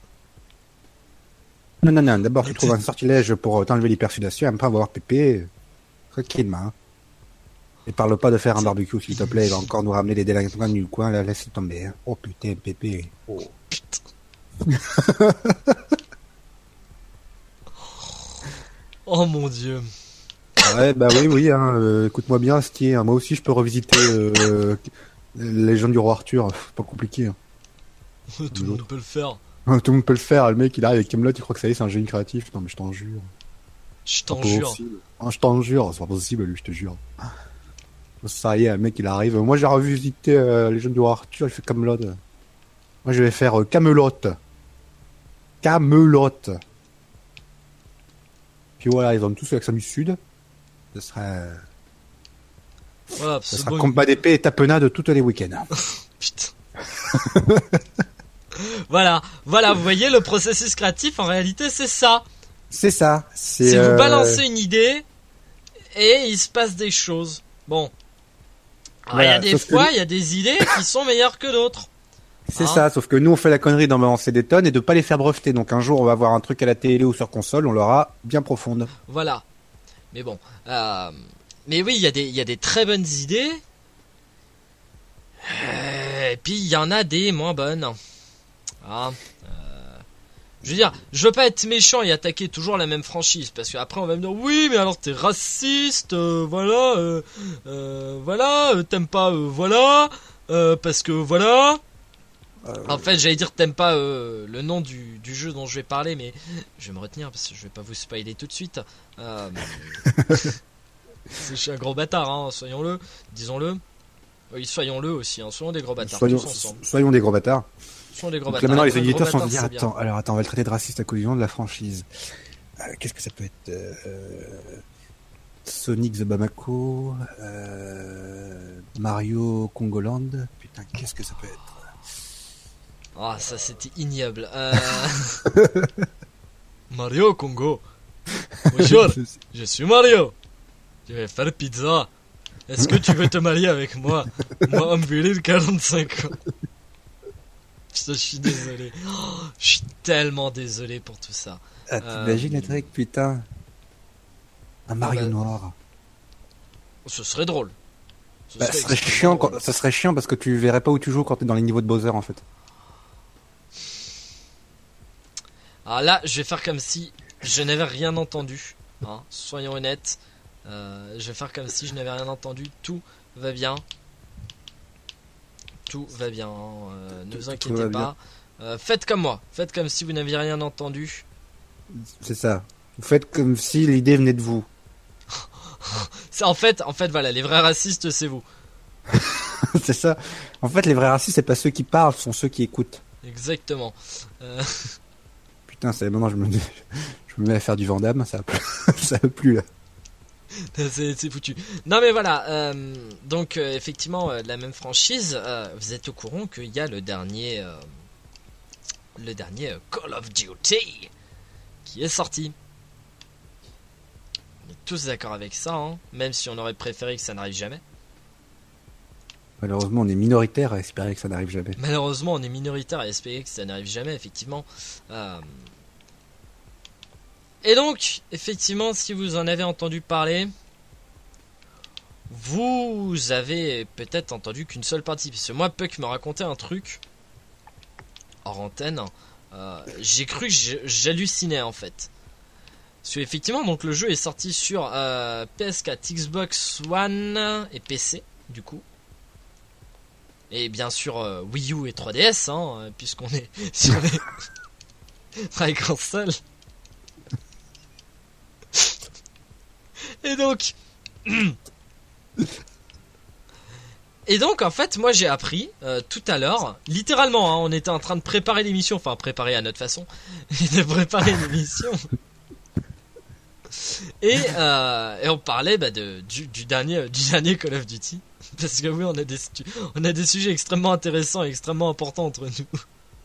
Non, d'abord tu trouves un sortilège pour t'enlever l'hypersudation, après avoir pépé, tranquillement. Hein. Et parle pas de faire un barbecue, s'il te plaît, il va encore nous ramener des délinquants du coin, là, laisse tomber. Hein. Oh putain, pépé. Oh. Putain. Oh mon dieu. Ouais, bah oui, hein, écoute-moi bien, Astier, hein, moi aussi je peux revisiter les légendes du roi Arthur, c'est pas compliqué. Hein. Tout le monde peut le faire. Tout le monde peut le faire, le mec il arrive avec Camelot, tu crois que ça y est, c'est un génie créatif? Non mais je t'en jure. Je t'en jure. Ah, je t'en jure, c'est pas possible lui, je te jure. Ça y est, le mec il arrive. Moi j'ai revisité les légendes du roi Arthur, je fais Camelot. Moi je vais faire Camelot. Puis voilà, ils vont tous l'accent du sud. Ce sera... Voilà, ce sera combat d'épée et tapenade tous les week-ends. Putain. Voilà, vous voyez, le processus créatif, en réalité, c'est ça. C'est ça. C'est vous balancez une idée et il se passe des choses. Bon. Alors, il y a des fois, il y a des idées qui sont meilleures que d'autres. C'est ça, sauf que nous on fait la connerie d'en balancer des tonnes et de pas les faire breveter. Donc un jour on va avoir un truc à la télé ou sur console, on l'aura bien profonde. Voilà. Mais bon. Mais oui, il y a des très bonnes idées. Et puis il y en a des moins bonnes. Je veux dire, je veux pas être méchant et attaquer toujours la même franchise, parce qu'après on va me dire oui mais alors t'es raciste, voilà, t'aimes pas, voilà, parce que voilà. En fait, j'allais dire t'aimes pas le nom du jeu dont je vais parler, mais je vais me retenir parce que je vais pas vous spoiler tout de suite. Je suis un gros bâtard, hein, soyons-le, disons-le. Oui, soyons-le aussi, hein, soyons des gros bâtards. Soyons des gros bâtards. Soyons des gros Donc bâtards. là maintenant les éditeurs sont dit attends, on va le traiter de raciste à cause du nom de la franchise. Qu'est-ce que ça peut être Sonic the Bamako, Mario Congoland. Putain, qu'est-ce que ça peut être? Ah, ça c'était ignoble. Mario Congo. Bonjour, je suis Mario. Je vais faire pizza. Est-ce que tu veux te marier avec moi? Moi, homme viril, 45 ans. Putain, je suis désolé. Je suis tellement désolé pour tout ça. Ah, t'imagines le truc, putain. Un Mario noir. Ce serait drôle. Ça serait chiant, ça serait chiant parce que tu verrais pas où tu joues quand t'es dans les niveaux de Bowser en fait. Alors là, je vais faire comme si je n'avais rien entendu. Hein, soyons honnêtes. Je vais faire comme si je n'avais rien entendu. Tout va bien. Tout va bien. Ne vous inquiétez pas. Faites comme moi. Faites comme si vous n'aviez rien entendu. C'est ça. Vous faites comme si l'idée venait de vous. C'est en fait, voilà, les vrais racistes, c'est vous. C'est ça. En fait, les vrais racistes, c'est pas ceux qui parlent, ce sont ceux qui écoutent. Exactement. Putain, c'est maintenant je me mets à faire du Vandame, ça va plus là. C'est foutu. Non mais voilà, donc effectivement, la même franchise, vous êtes au courant qu'il y a le dernier Call of Duty qui est sorti. On est tous d'accord avec ça, hein, même si on aurait préféré que ça n'arrive jamais. Malheureusement, on est minoritaire à espérer que ça n'arrive jamais. Malheureusement, on est minoritaire à espérer que ça n'arrive jamais, effectivement. Et donc, effectivement, si vous en avez entendu parler, vous avez peut-être entendu qu'une seule partie. Parce que moi, Puck me racontait un truc hors antenne. J'ai cru que j'hallucinais en fait. Parce que effectivement, donc le jeu est sorti sur PS4, Xbox One et PC, du coup. Et bien sûr Wii U et 3DS, hein, puisqu'on est sur les très console. Et donc en fait moi j'ai appris tout à l'heure, littéralement, hein, on était en train de préparer l'émission, enfin préparer à notre façon, de préparer l'émission. Et on parlait du dernier Call of Duty. Parce que oui, on a des sujets extrêmement intéressants et extrêmement importants entre nous.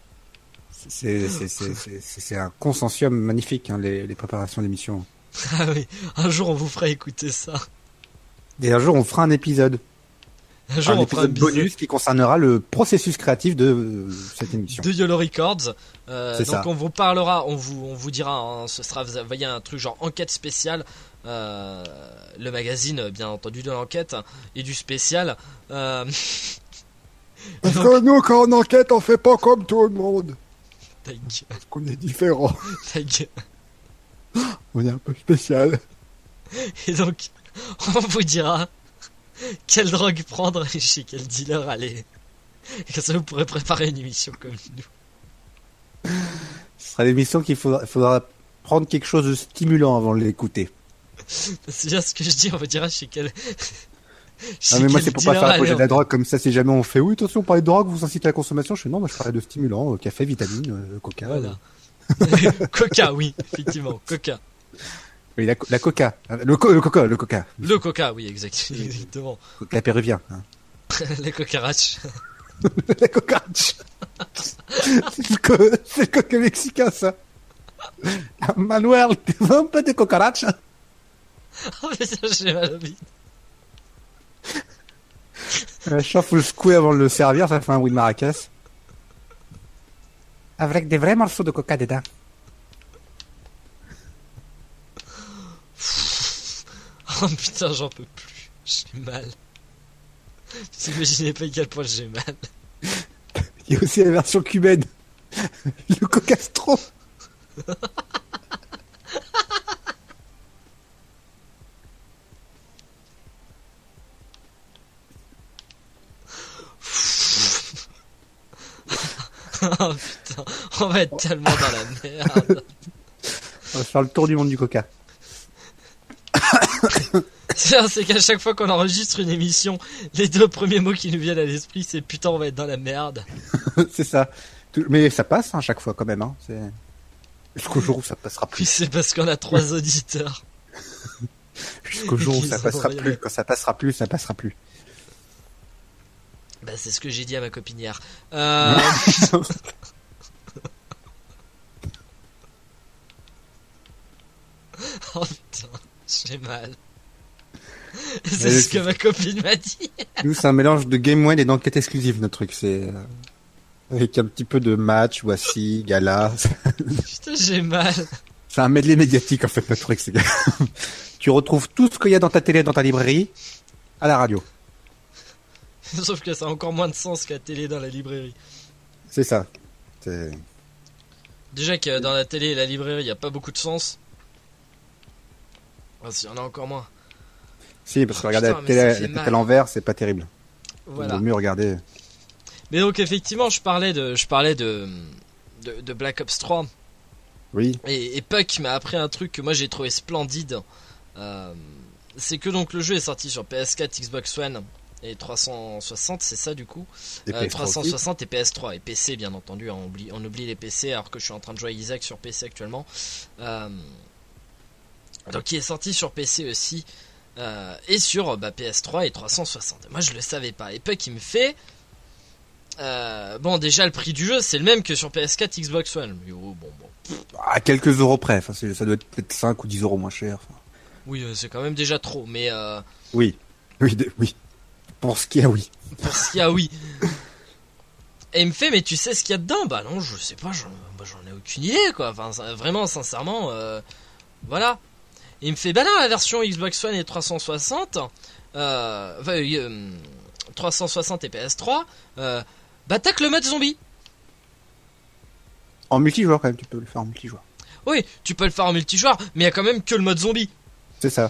C'est un consensus magnifique, hein, les préparations d'émissions. Ah oui, un jour on vous fera écouter ça. Et un jour on fera un épisode. Un jour un on épisode fera un bonus qui concernera le processus créatif de cette émission. De YOLO Records. C'est donc ça. on vous parlera, on vous dira, hein, ce sera, vous voyez, un truc genre enquête spéciale. Le magazine, bien entendu, de l'enquête et du spécial. Parce que nous, quand on enquête, on fait pas comme tout le monde. Ta gueule, Parce qu'on est différent. ta gueule. On est un peu spécial. Et donc, on vous dira quelle drogue prendre et chez quel dealer aller. Et comme ça, vous pourrez préparer une émission comme nous. Ce sera l'émission qu'il faudra prendre quelque chose de stimulant avant de l'écouter. C'est bien ce que je dis, on vous dira chez quel. Ah mais moi c'est pour pas faire approcher de la drogue comme ça, si jamais on fait oui attention on parlait de drogue, vous incitez à la consommation, je fais non, moi je parlais de stimulant, café, vitamine, coca. Voilà. Coca, oui, effectivement, coca. Oui, la coca, le coca. Le coca, oui, exactement. Coca péruvien. Hein. Les cocarach. La cocarach. C'est le coca mexicain ça. Manuel, tu veux un peu de cocarach? Oh putain, j'ai mal au bide. Le chat faut le secouer avant de le servir, ça fait un bruit de maracas. Avec des vrais morceaux de coca dedans. Oh putain, j'en peux plus. J'ai mal. Vous imaginez pas à quel point j'ai mal. Il y a aussi la version cubaine. Le cocastro. Oh putain, on va être tellement dans la merde. On va faire le tour du monde du coca. C'est qu'à chaque fois qu'on enregistre une émission, les deux premiers mots qui nous viennent à l'esprit, c'est putain, on va être dans la merde. C'est ça. Mais ça passe hein, chaque fois quand même. Hein. Jusqu'au jour où ça passera Puis plus. c'est parce qu'on a 3 auditeurs. Jusqu'au jour où ça passera plus. Quand ça passera plus, ça passera plus. Bah c'est ce que j'ai dit à ma copine hier. Oh putain, j'ai mal. C'est ce que ma copine m'a dit. Nous, c'est un mélange de Game One et d'enquête exclusive, notre truc. C'est avec un petit peu de match, voici, gala. Putain, j'ai mal. C'est un medley médiatique, en fait, notre truc. Tu retrouves tout ce qu'il y a dans ta télé, dans ta librairie, à la radio. Sauf que ça a encore moins de sens qu'à télé dans la librairie. C'est ça. Déjà que dans la télé et la librairie, il n'y a pas beaucoup de sens. Il y en a encore moins. Si, parce que regarder la télé à l'envers, c'est pas terrible. Voilà. Il vaut mieux regarder. Mais donc effectivement, je parlais de Black Ops 3. Oui. Et Puck m'a appris un truc que moi j'ai trouvé splendide. C'est que donc le jeu est sorti sur PS4, Xbox One et 360, c'est ça du coup. Et 360 et PS3 et PC bien entendu. On oublie les PC alors que je suis en train de jouer à Isaac sur PC actuellement. Donc il est sorti sur PC aussi. Et sur PS3 et 360. Moi je le savais pas. Et Puck il me fait bon déjà le prix du jeu c'est le même que sur PS4 Xbox One. Bon. À quelques euros près, enfin, ça doit être peut-être 5 ou 10 euros moins cher. Enfin. Oui c'est quand même déjà trop. Mais oui. Pour ce qu'il y a oui. Pour ce qu'il y a oui. Et il me fait mais tu sais ce qu'il y a dedans? Bah non je sais pas, j'en ai aucune idée quoi. Enfin vraiment sincèrement voilà. Il me fait bah non la version Xbox One et 360 360 et PS3 bah t'as que le mode zombie. En multijoueur quand même, tu peux le faire en multijoueur. Oui tu peux le faire en multijoueur mais il y a quand même que le mode zombie. C'est ça.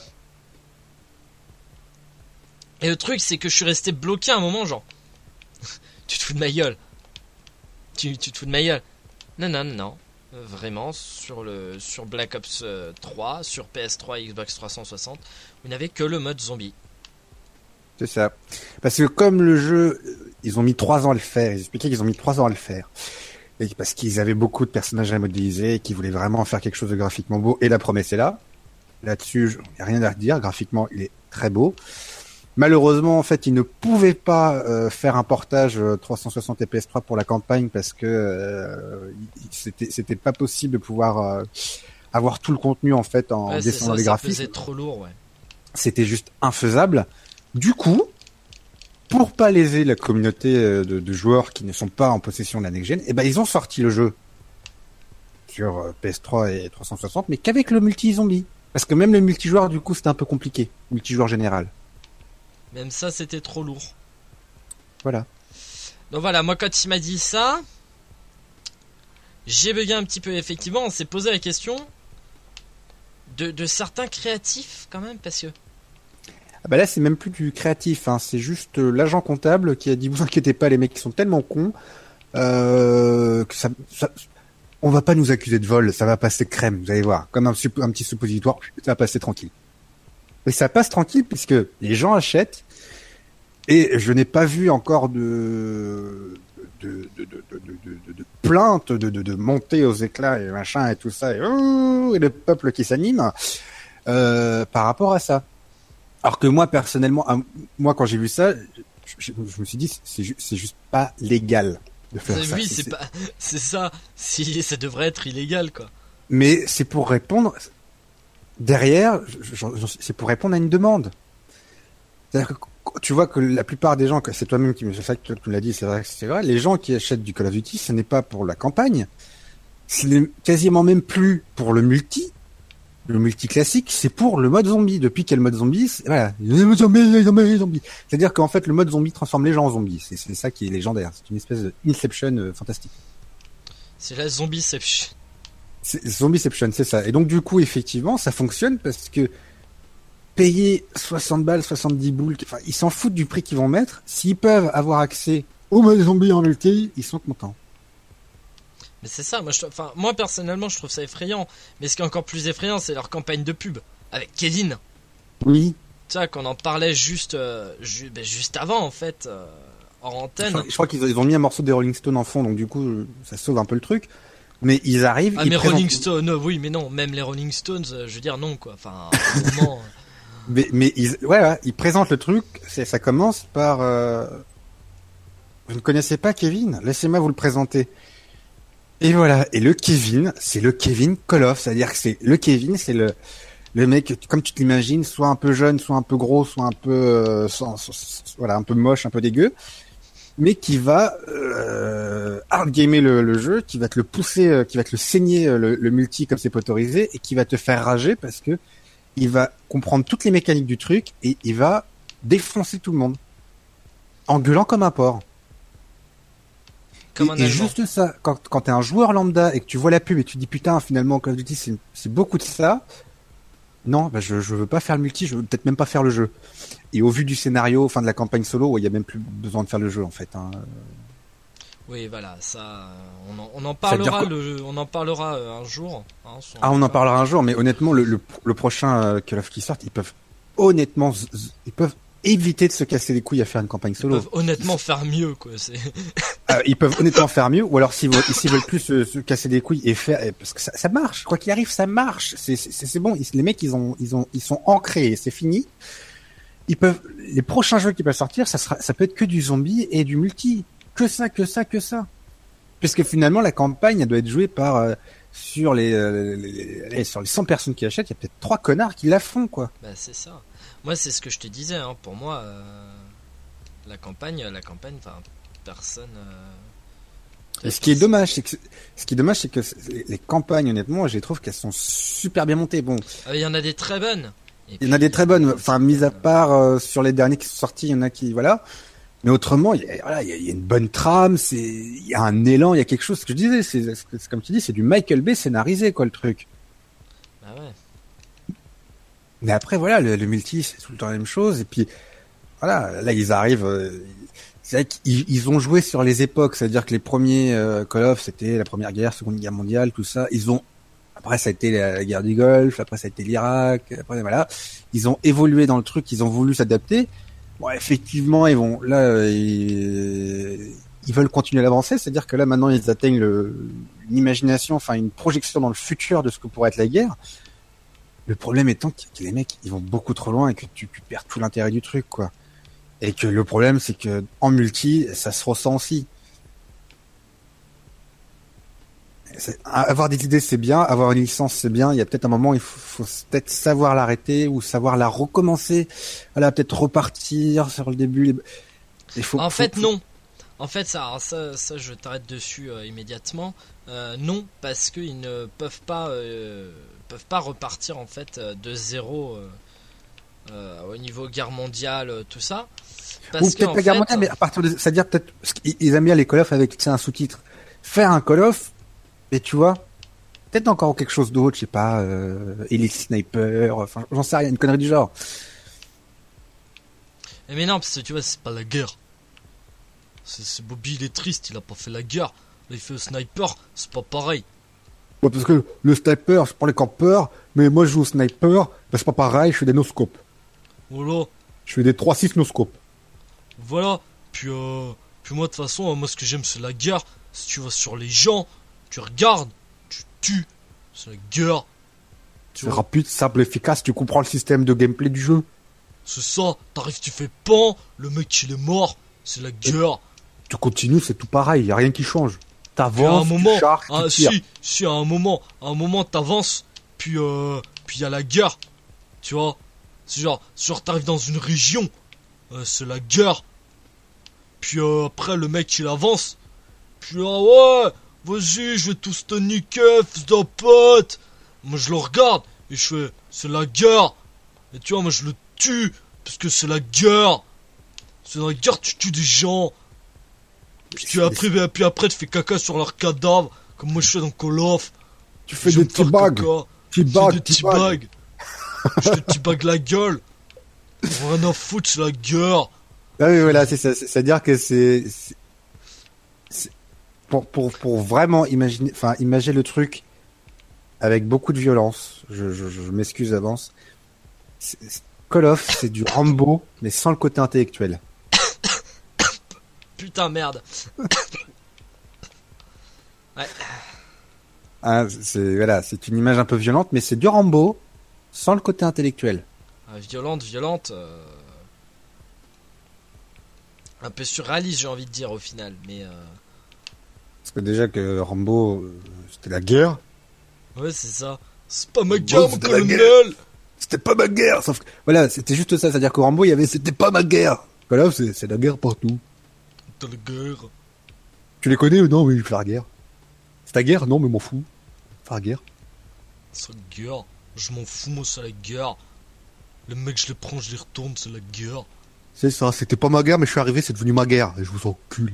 Et le truc c'est que je suis resté bloqué un moment genre tu te fous de ma gueule. Tu te fous de ma gueule. Non. Vraiment sur Black Ops 3 sur PS3 et Xbox 360 vous n'avez que le mode zombie. C'est ça. Parce que comme le jeu ils ont mis 3 ans à le faire, ils expliquaient qu'ils ont mis 3 ans à le faire et parce qu'ils avaient beaucoup de personnages à modéliser et qu'ils voulaient vraiment faire quelque chose de graphiquement beau et la promesse est là-dessus il n'y a rien à dire, graphiquement il est très beau. Malheureusement, en fait, ils ne pouvaient pas faire un portage 360 et PS3 pour la campagne parce que c'était pas possible de pouvoir avoir tout le contenu en fait en descendant les graphismes. C'était trop lourd, ouais. C'était juste infaisable. Du coup, pour pas léser la communauté de joueurs qui ne sont pas en possession de la next-gen, ils ont sorti le jeu sur PS3 et 360, mais qu'avec le multi-zombie. Parce que même le multijoueur, du coup, c'était un peu compliqué. Multijoueur général. Même ça, c'était trop lourd. Voilà. Donc voilà, moi quand il m'a dit ça, j'ai bugué un petit peu. Effectivement, on s'est posé la question de certains créatifs quand même, parce que... Là, c'est même plus du créatif, hein. C'est juste l'agent comptable qui a dit, vous inquiétez pas, les mecs qui sont tellement cons, que ça, on va pas nous accuser de vol, ça va passer crème, vous allez voir. Comme un petit suppositoire, ça va passer tranquille. Et ça passe tranquille puisque les gens achètent et je n'ai pas vu encore de plaintes, de montées aux éclats et machin et tout ça et le peuple qui s'anime par rapport à ça. Alors que moi personnellement, quand j'ai vu ça, je me suis dit c'est juste pas légal de faire ça. Oui, c'est ça. Si ça devrait être illégal quoi. Mais c'est pour répondre. Derrière, c'est pour répondre à une demande. C'est-à-dire que tu vois que la plupart des gens, c'est toi-même qui me l'as dit, c'est vrai, les gens qui achètent du Call of Duty, ce n'est pas pour la campagne, c'est quasiment même plus pour le multi classique, c'est pour le mode zombie. Depuis qu'il y a le mode zombie, voilà, les zombies. C'est-à-dire qu'en fait, le mode zombie transforme les gens en zombies. C'est ça qui est légendaire. C'est une espèce de Inception fantastique. C'est la Zombieception. Zombieception, c'est ça. Et donc du coup, effectivement, ça fonctionne parce que payer 60 balles, 70 boules, enfin, ils s'en foutent du prix qu'ils vont mettre. S'ils peuvent avoir accès au mode zombie en multi, ils sont contents. Mais c'est ça, moi personnellement, je trouve ça effrayant. Mais ce qui est encore plus effrayant, c'est leur campagne de pub avec Kevin. Oui. Tu vois, qu'on en parlait juste avant, en fait, hors antenne. Je crois qu'ils ont mis un morceau des Rolling Stones en fond, donc du coup, ça sauve un peu le truc. Mais ils arrivent. Ah, mais Rolling Stones, oui, mais non, même les Rolling Stones, je veux dire, non, quoi. Enfin, à un moment. mais ils présentent le truc, ça commence par. Vous ne connaissez pas Kevin? Laissez-moi vous le présenter. Et voilà. Et le Kevin, c'est le Kevin Call of. C'est-à-dire que c'est le Kevin, c'est Le mec, comme tu te l'imagines, soit un peu jeune, soit un peu gros, soit un peu, voilà, un peu moche, un peu dégueu, mais qui va hardgamer le jeu, qui va te le pousser, qui va te le saigner le multi comme c'est pas autorisé, et qui va te faire rager parce que il va comprendre toutes les mécaniques du truc et il va défoncer tout le monde en gueulant comme un porc. Comme un Et Allemand. juste ça, quand t'es un joueur lambda et que tu vois la pub et tu te dis putain finalement Call of Duty c'est beaucoup de ça. Non, bah je veux pas faire le multi, je veux peut-être même pas faire le jeu. Et au vu du scénario, enfin de la campagne solo, il y a même plus besoin de faire le jeu en fait. Hein. Oui, voilà, ça, on en Ça veut parlera, dire on en parlera un jour. Hein, Ah, on en parlera un jour, mais honnêtement, le prochain Call of qui sort, ils peuvent honnêtement, ils peuvent éviter de se casser les couilles à faire une campagne Ils solo. peuvent honnêtement faire mieux, quoi. C'est... Ils peuvent honnêtement faire mieux, ou alors s'ils veulent plus se casser les couilles et faire, parce que ça marche, quoi qu'il arrive, ça marche. C'est bon, les mecs ils sont ancrés, c'est fini. Ils peuvent, les prochains jeux qui peuvent sortir, ça peut être que du zombie et du multi, que ça. Puisque finalement la campagne elle doit être jouée par sur sur les 100 personnes qui achètent, il y a peut-être 3 connards qui la font quoi. Bah c'est ça. Moi c'est ce que je te disais. Hein. Pour moi, la campagne, enfin personne. Et ce qui est dommage, c'est que les campagnes, honnêtement, je les trouve qu'elles sont super bien montées. Bon, Il y en a des très bonnes. Et il y en a des très bonnes. Enfin, mis à part sur les derniers qui sont sortis, il y en a qui voilà. Mais autrement, il y a une bonne trame, il y a un élan, il y a quelque chose. Ce que je disais, c'est comme tu dis, c'est du Michael Bay scénarisé quoi le truc. Bah ouais. Mais après voilà, le multi c'est tout le temps la même chose. Et puis voilà, là ils arrivent. C'est vrai qu'ils ont joué sur les époques, c'est-à-dire que les premiers Call of c'était la Première Guerre, Seconde Guerre mondiale, tout ça. Après ça a été la guerre du Golfe, après ça a été l'Irak, après voilà, ils ont évolué dans le truc, ils ont voulu s'adapter. Bon, effectivement, ils veulent continuer à avancer, c'est-à-dire que là maintenant ils atteignent une imagination, enfin une projection dans le futur de ce que pourrait être la guerre. Le problème étant que les mecs, ils vont beaucoup trop loin et que tu perds tout l'intérêt du truc, quoi. Et que le problème, c'est que en multi, ça se ressent aussi. Avoir des idées, c'est bien. Avoir une licence, c'est bien. Il y a peut-être un moment, il faut peut-être savoir l'arrêter ou savoir la recommencer. Voilà, peut-être repartir sur le début. En fait, non. En fait, ça, je t'arrête dessus immédiatement. Non, parce qu'ils ne peuvent pas repartir en fait de zéro au niveau guerre mondiale, tout ça. Parce ou peut-être la guerre mondiale, mais à partir de, c'est-à-dire peut-être, ils aiment bien les Call of avec un sous-titre. Faire un Call of, mais tu vois, peut-être encore quelque chose d'autre, je sais pas, Elite Sniper, enfin, j'en sais rien, une connerie du genre. Mais non, parce que tu vois, c'est pas la guerre. C'est Bobby, il est triste, il a pas fait la guerre. Là, il fait le sniper, c'est pas pareil. Ouais, parce que le sniper, c'est pour les campeurs, mais moi je joue au sniper, bah, c'est pas pareil, je fais des no-scopes. Voilà. Je fais des 3-6 no-scopes. Voilà. Puis moi, de toute façon, moi, ce que j'aime, c'est la guerre. Si tu vas sur les gens, tu regardes, tu tues. C'est la guerre. C'est rapide, simple, efficace, tu comprends le système de gameplay du jeu. C'est ça. T'arrives, tu fais pan, le mec, il est mort. C'est la guerre. Tu continues, c'est tout pareil, y a rien qui change. Puis à un T'avances, moment, tu charges, tu tires. si, à un moment, t'avances, puis y a la guerre. Tu vois. C'est genre t'arrives dans une région, c'est la guerre. Puis après, le mec, il avance. Puis ouais, vas-y, je vais tous te niquer, fils de pote. Moi, je le regarde, et je fais, c'est la guerre. Et tu vois, moi, je le tue, parce que c'est la guerre. C'est la guerre, tu tues des gens. Puis après, tu fais caca sur leur cadavre, comme moi, je fais dans Call of. Tu fais des petits bags. Des petits bags. Je te teabag la gueule. Rien à foutre, c'est la guerre. Ah oui, voilà, c'est ça. C'est-à-dire que c'est pour vraiment imaginer le truc avec beaucoup de violence. Je m'excuse d'avance. Call of, c'est du Rambo, mais sans le côté intellectuel. Putain, merde. Ouais. Ah, c'est une image un peu violente, mais c'est du Rambo sans le côté intellectuel. Violente. Un peu surréaliste, j'ai envie de dire au final, mais. Parce que déjà que Rambo, c'était la guerre. Ouais, c'est ça. C'est pas ma guerre, mon colonel. C'était pas ma guerre. Sauf que, voilà, c'était juste ça. C'est-à-dire qu'au Rambo, il y avait c'était pas ma guerre. Call of, c'est la guerre partout. Dans la guerre. Tu les connais ou non? Oui, faire la guerre. C'est ta guerre? Non, mais m'en fous. Faire la guerre. C'est la guerre. Je m'en fous, moi, c'est la guerre. Le mec, je les prends, je les retourne, c'est la guerre. C'est ça, c'était pas ma guerre, mais je suis arrivé, c'est devenu ma guerre. Et je vous encule.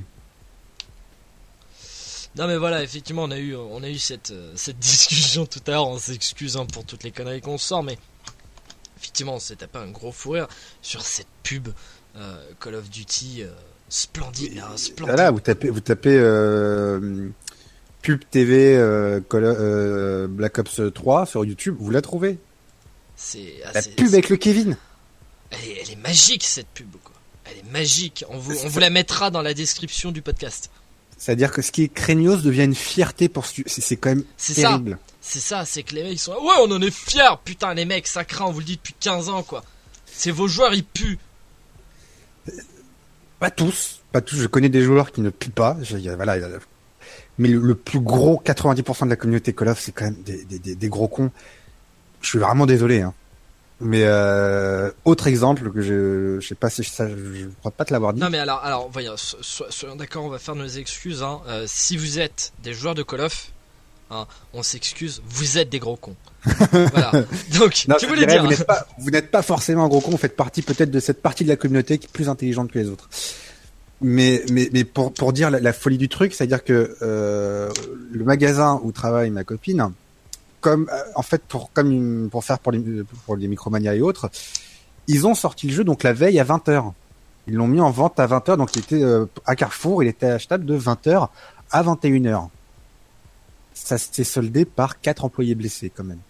Non mais voilà, effectivement on a eu cette discussion tout à l'heure, on s'excuse hein, pour toutes les conneries qu'on sort, mais effectivement on s'est tapé un gros fou rire sur cette pub Call of Duty splendide, là, splendide. Là, vous tapez pub TV Black Ops 3 sur YouTube, vous la trouvez. La pub avec le Kevin. Elle est magique cette pub quoi. Elle est magique, on vous la mettra dans la description du podcast. C'est-à-dire que ce qui est craignos devient une fierté pour c'est quand même terrible. C'est ça, c'est que les mecs sont là, ouais, on en est fiers, putain, les mecs, ça craint, on vous le dit depuis 15 ans, quoi. C'est vos joueurs, ils puent. Pas tous, je connais des joueurs qui ne puent pas, mais le plus gros 90% de la communauté Call of, c'est quand même des gros cons. Je suis vraiment désolé, hein. Mais autre exemple que je sais pas si ça, je crois pas te l'avoir dit. Non mais alors voyons, soyons d'accord, on va faire nos excuses. Hein. Si vous êtes des joueurs de Call of, hein, on s'excuse, vous êtes des gros cons. Voilà. Donc non, tu voulais dire. Vous n'êtes pas forcément un gros con, vous faites partie peut-être de cette partie de la communauté qui est plus intelligente que les autres. Mais pour dire la folie du truc, c'est-à-dire que le magasin où travaille ma copine, comme en fait pour faire pour les Micromania et autres, ils ont sorti le jeu donc la veille à 20h. Ils l'ont mis en vente à 20h, donc il était à Carrefour, il était achetable de 20h à 21h. Ça s'est soldé par 4 employés blessés quand même.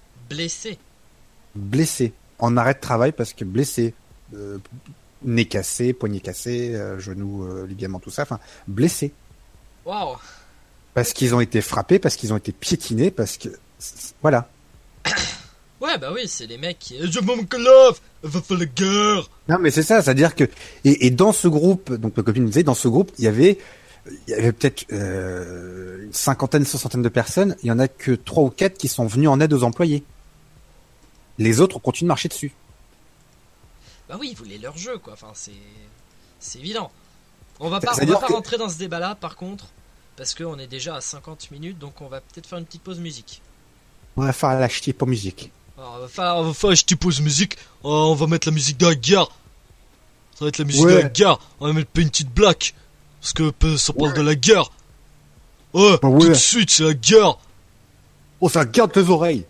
Blessés en arrêt de travail parce que blessés, nez cassé, poignet cassé, genou, ligament, tout ça, enfin blessés. Waouh. Parce qu'ils ont été frappés, parce qu'ils ont été piétinés, parce que voilà. Ouais, bah oui, c'est les mecs qui... Je m'en Call of, va faire la guerre. Non, mais c'est ça, c'est-à-dire que... Et dans ce groupe, donc ma copine me disait, dans ce groupe, il y avait peut-être une cinquantaine, soixantaine de personnes, il y en a que 3 ou 4 qui sont venus en aide aux employés. Les autres, on continue de marcher dessus. Bah oui, ils voulaient leur jeu, quoi, enfin, c'est évident. On va pas rentrer dans ce débat-là, par contre, parce qu'on est déjà à 50 minutes, donc on va peut-être faire une petite pause musique. On va faire l'acheter pour musique. Alors, on va faire acheter pause musique. On va mettre la musique de la guerre. Ça va être la musique de la guerre. On va mettre Painted Black. Parce que ça parle de la guerre. Ouais, tout de suite, c'est la guerre. Oh, ça garde tes oreilles.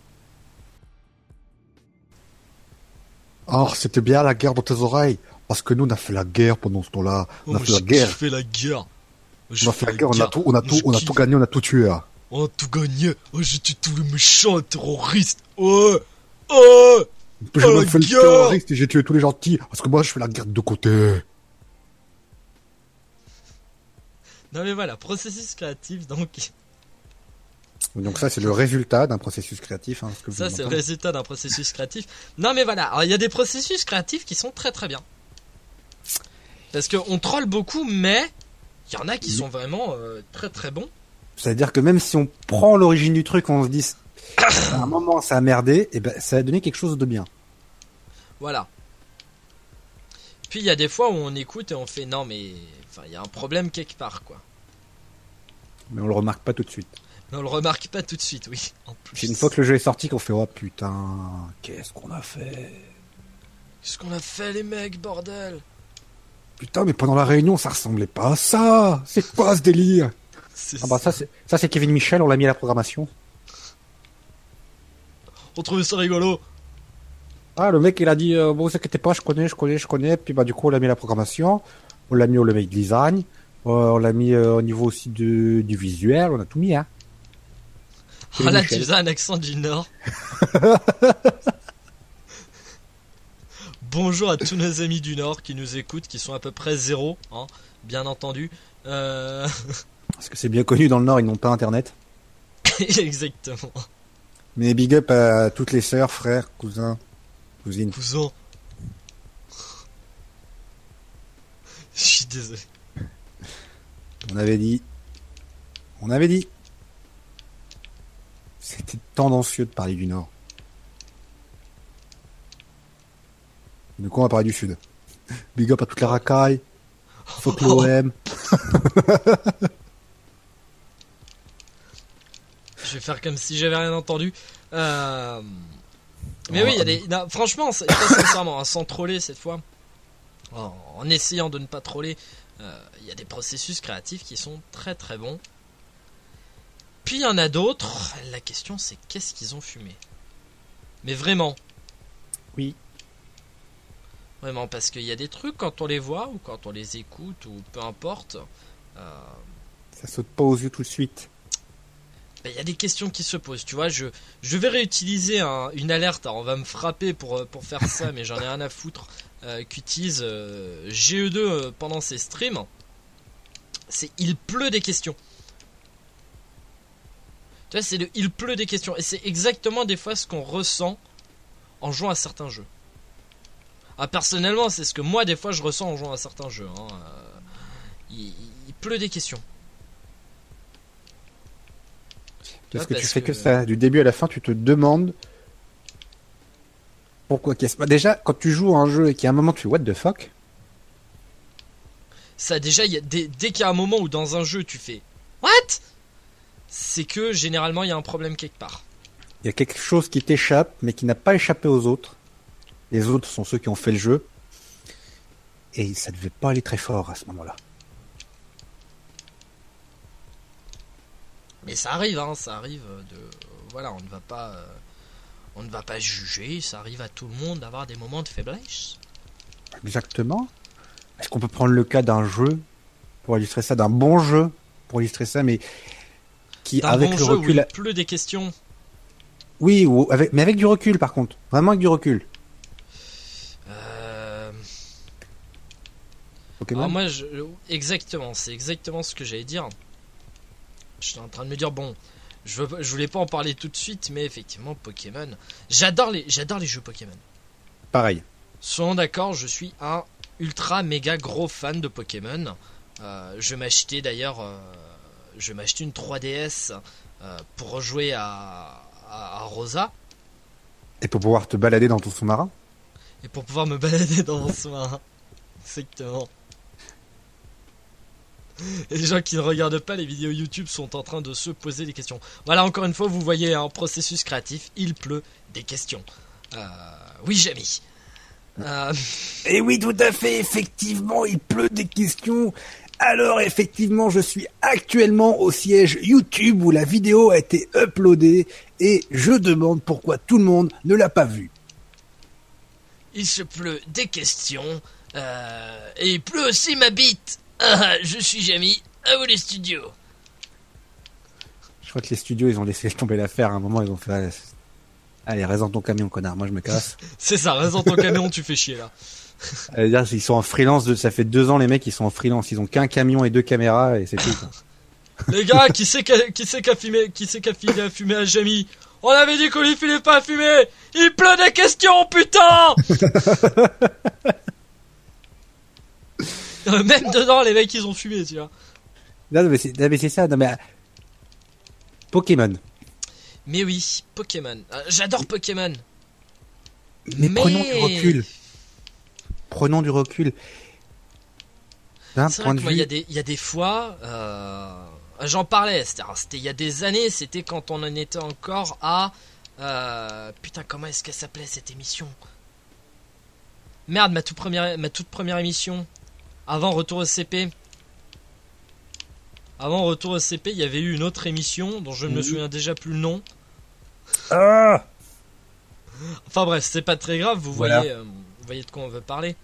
Oh, c'était bien la guerre dans tes oreilles. Parce que nous, on a fait la guerre pendant ce temps-là. On a fait la guerre. J'ai fait la guerre. On a fait la guerre, on a tout gagné, on a tout tué. Hein. On a tout gagné. Oh, j'ai tué tous les méchants terroristes. Ouais. Oh. J'ai même fait le terroriste et j'ai tué tous les gentils. Parce que moi, je fais la guerre de côté. Non mais voilà, processus créatif, donc... Donc ça, c'est le résultat d'un processus créatif. Hein, ça, c'est le résultat d'un processus créatif. Non mais voilà, alors il y a des processus créatifs qui sont très très bien. Parce qu'on troll beaucoup, mais il y en a qui sont vraiment très très bons. C'est-à-dire que même si on prend l'origine du truc, on se dit à un moment ça a merdé, et ben ça a donné quelque chose de bien. Voilà. Puis il y a des fois où on écoute et on fait non mais enfin il y a un problème quelque part quoi. Mais on le remarque pas tout de suite. Mais on le remarque pas tout de suite, oui. En plus. C'est une fois que le jeu est sorti qu'on fait oh putain, qu'est-ce qu'on a fait? Qu'est-ce qu'on a fait les mecs, bordel? Putain mais pendant la réunion ça ressemblait pas à ça. C'est quoi ce délire? Ah bah ça c'est Kevin Michel, on l'a mis à la programmation. On trouvait ça rigolo. Ah le mec il a dit bon vous inquiétez pas, je connais, puis bah du coup on l'a mis à la programmation, on l'a mis au level design, on l'a mis au niveau aussi du visuel, on a tout mis hein. Ah là tu faisais un accent du Nord. Bonjour à tous nos amis du Nord qui nous écoutent, qui sont à peu près 0, hein, bien entendu. Parce que c'est bien connu dans le Nord, ils n'ont pas internet. Exactement. Mais big up à toutes les sœurs, frères, cousins, cousines. Cousins. Je suis désolé. On avait dit. C'était tendancieux de parler du Nord. Du coup, on va parler du Sud. Big up à toute la racaille. Fuck l'OM. Je vais faire comme si j'avais rien entendu. Mais oui, il y a des. Non, franchement, très sincèrement, hein, sans troller cette fois, en essayant de ne pas troller, il y a des processus créatifs qui sont très très bons. Puis il y en a d'autres. La question c'est qu'est-ce qu'ils ont fumé. Mais vraiment. Oui. Vraiment, parce qu'il y a des trucs quand on les voit ou quand on les écoute ou peu importe. Ça saute pas aux yeux tout de suite. Il y a des questions qui se posent, tu vois. Je vais réutiliser une alerte. Alors on va me frapper pour faire ça, mais j'en ai rien à foutre. Qu'utilise GE2 pendant ses streams. C'est il pleut des questions. Tu vois, c'est le il pleut des questions. Et c'est exactement des fois ce qu'on ressent en jouant à certains jeux. Ah, personnellement, c'est ce que moi, des fois, je ressens en jouant à certains jeux. Hein. Il pleut des questions. Parce que tu fais que ça. Du début à la fin, tu te demandes pourquoi qu'est-ce. Bah, déjà, quand tu joues à un jeu et qu'il y a un moment, tu fais what the fuck. Ça, déjà, dès qu'il y a un moment où dans un jeu, tu fais what, c'est que généralement, il y a un problème quelque part. Il y a quelque chose qui t'échappe, mais qui n'a pas échappé aux autres. Les autres sont ceux qui ont fait le jeu. Et ça devait pas aller très fort à ce moment-là. Mais ça arrive, hein, ça arrive de... Voilà, on ne va pas juger, ça arrive à tout le monde d'avoir des moments de faiblesse. Exactement. Est-ce qu'on peut prendre le cas d'un jeu pour illustrer ça, d'un bon jeu pour illustrer ça, mais qui d'un avec bon le jeu recul... où il pleut des questions. Oui, mais avec du recul par contre. Vraiment avec du recul. Pokémon. Alors moi, exactement, c'est exactement ce que j'allais dire. J'étais en train de me dire, bon, je voulais pas en parler tout de suite, mais effectivement, Pokémon. J'adore les jeux Pokémon. Pareil. Soyons d'accord, je suis un ultra méga gros fan de Pokémon. Je vais m'acheter d'ailleurs, une 3DS pour rejouer à Rosa. Et pour pouvoir te balader dans ton sous-marin. Et pour pouvoir me balader dans mon sous-marin. Exactement. Et les gens qui ne regardent pas les vidéos YouTube sont en train de se poser des questions. Voilà, encore une fois, vous voyez un processus créatif. Il pleut des questions. Oui, Jamy. Et oui, tout à fait, effectivement, il pleut des questions. Alors, effectivement, je suis actuellement au siège YouTube où la vidéo a été uploadée et je demande pourquoi tout le monde ne l'a pas vue. Il se pleut des questions et il pleut aussi ma bite. Je suis Jamy, à vous les studios. Je crois que les studios, ils ont laissé tomber l'affaire. À un moment, ils ont fait... Allez, reste dans ton camion, connard. Moi, je me casse. C'est ça, reste dans ton camion, tu fais chier, là. Ils sont en freelance. Ça fait 2 ans, les mecs, ils sont en freelance. Ils ont qu'un camion et 2 caméras et c'est tout. Quoi. Les gars, qui c'est qui a filé à fumer à Jamy? On avait dit qu'on lui filait pas à fumer. Il pleut des questions, putain. Même dedans, les mecs, ils ont fumé, tu vois. Non, mais c'est ça. Non, mais... Pokémon. Mais oui, Pokémon. J'adore Pokémon. Mais prenons du recul. Prenons du recul. D'un C'est point vrai de que vue... moi, il y a des fois... J'en parlais, c'était il y a des années, c'était quand on en était encore à... putain, comment est-ce qu'elle s'appelait cette émission? Merde, ma toute première émission. Avant Retour au CP. Avant Retour au CP, il y avait eu une autre émission dont je ne me souviens déjà plus le nom. Ah, Enfin bref, c'est pas très grave, vous Voilà. voyez de quoi on veut parler.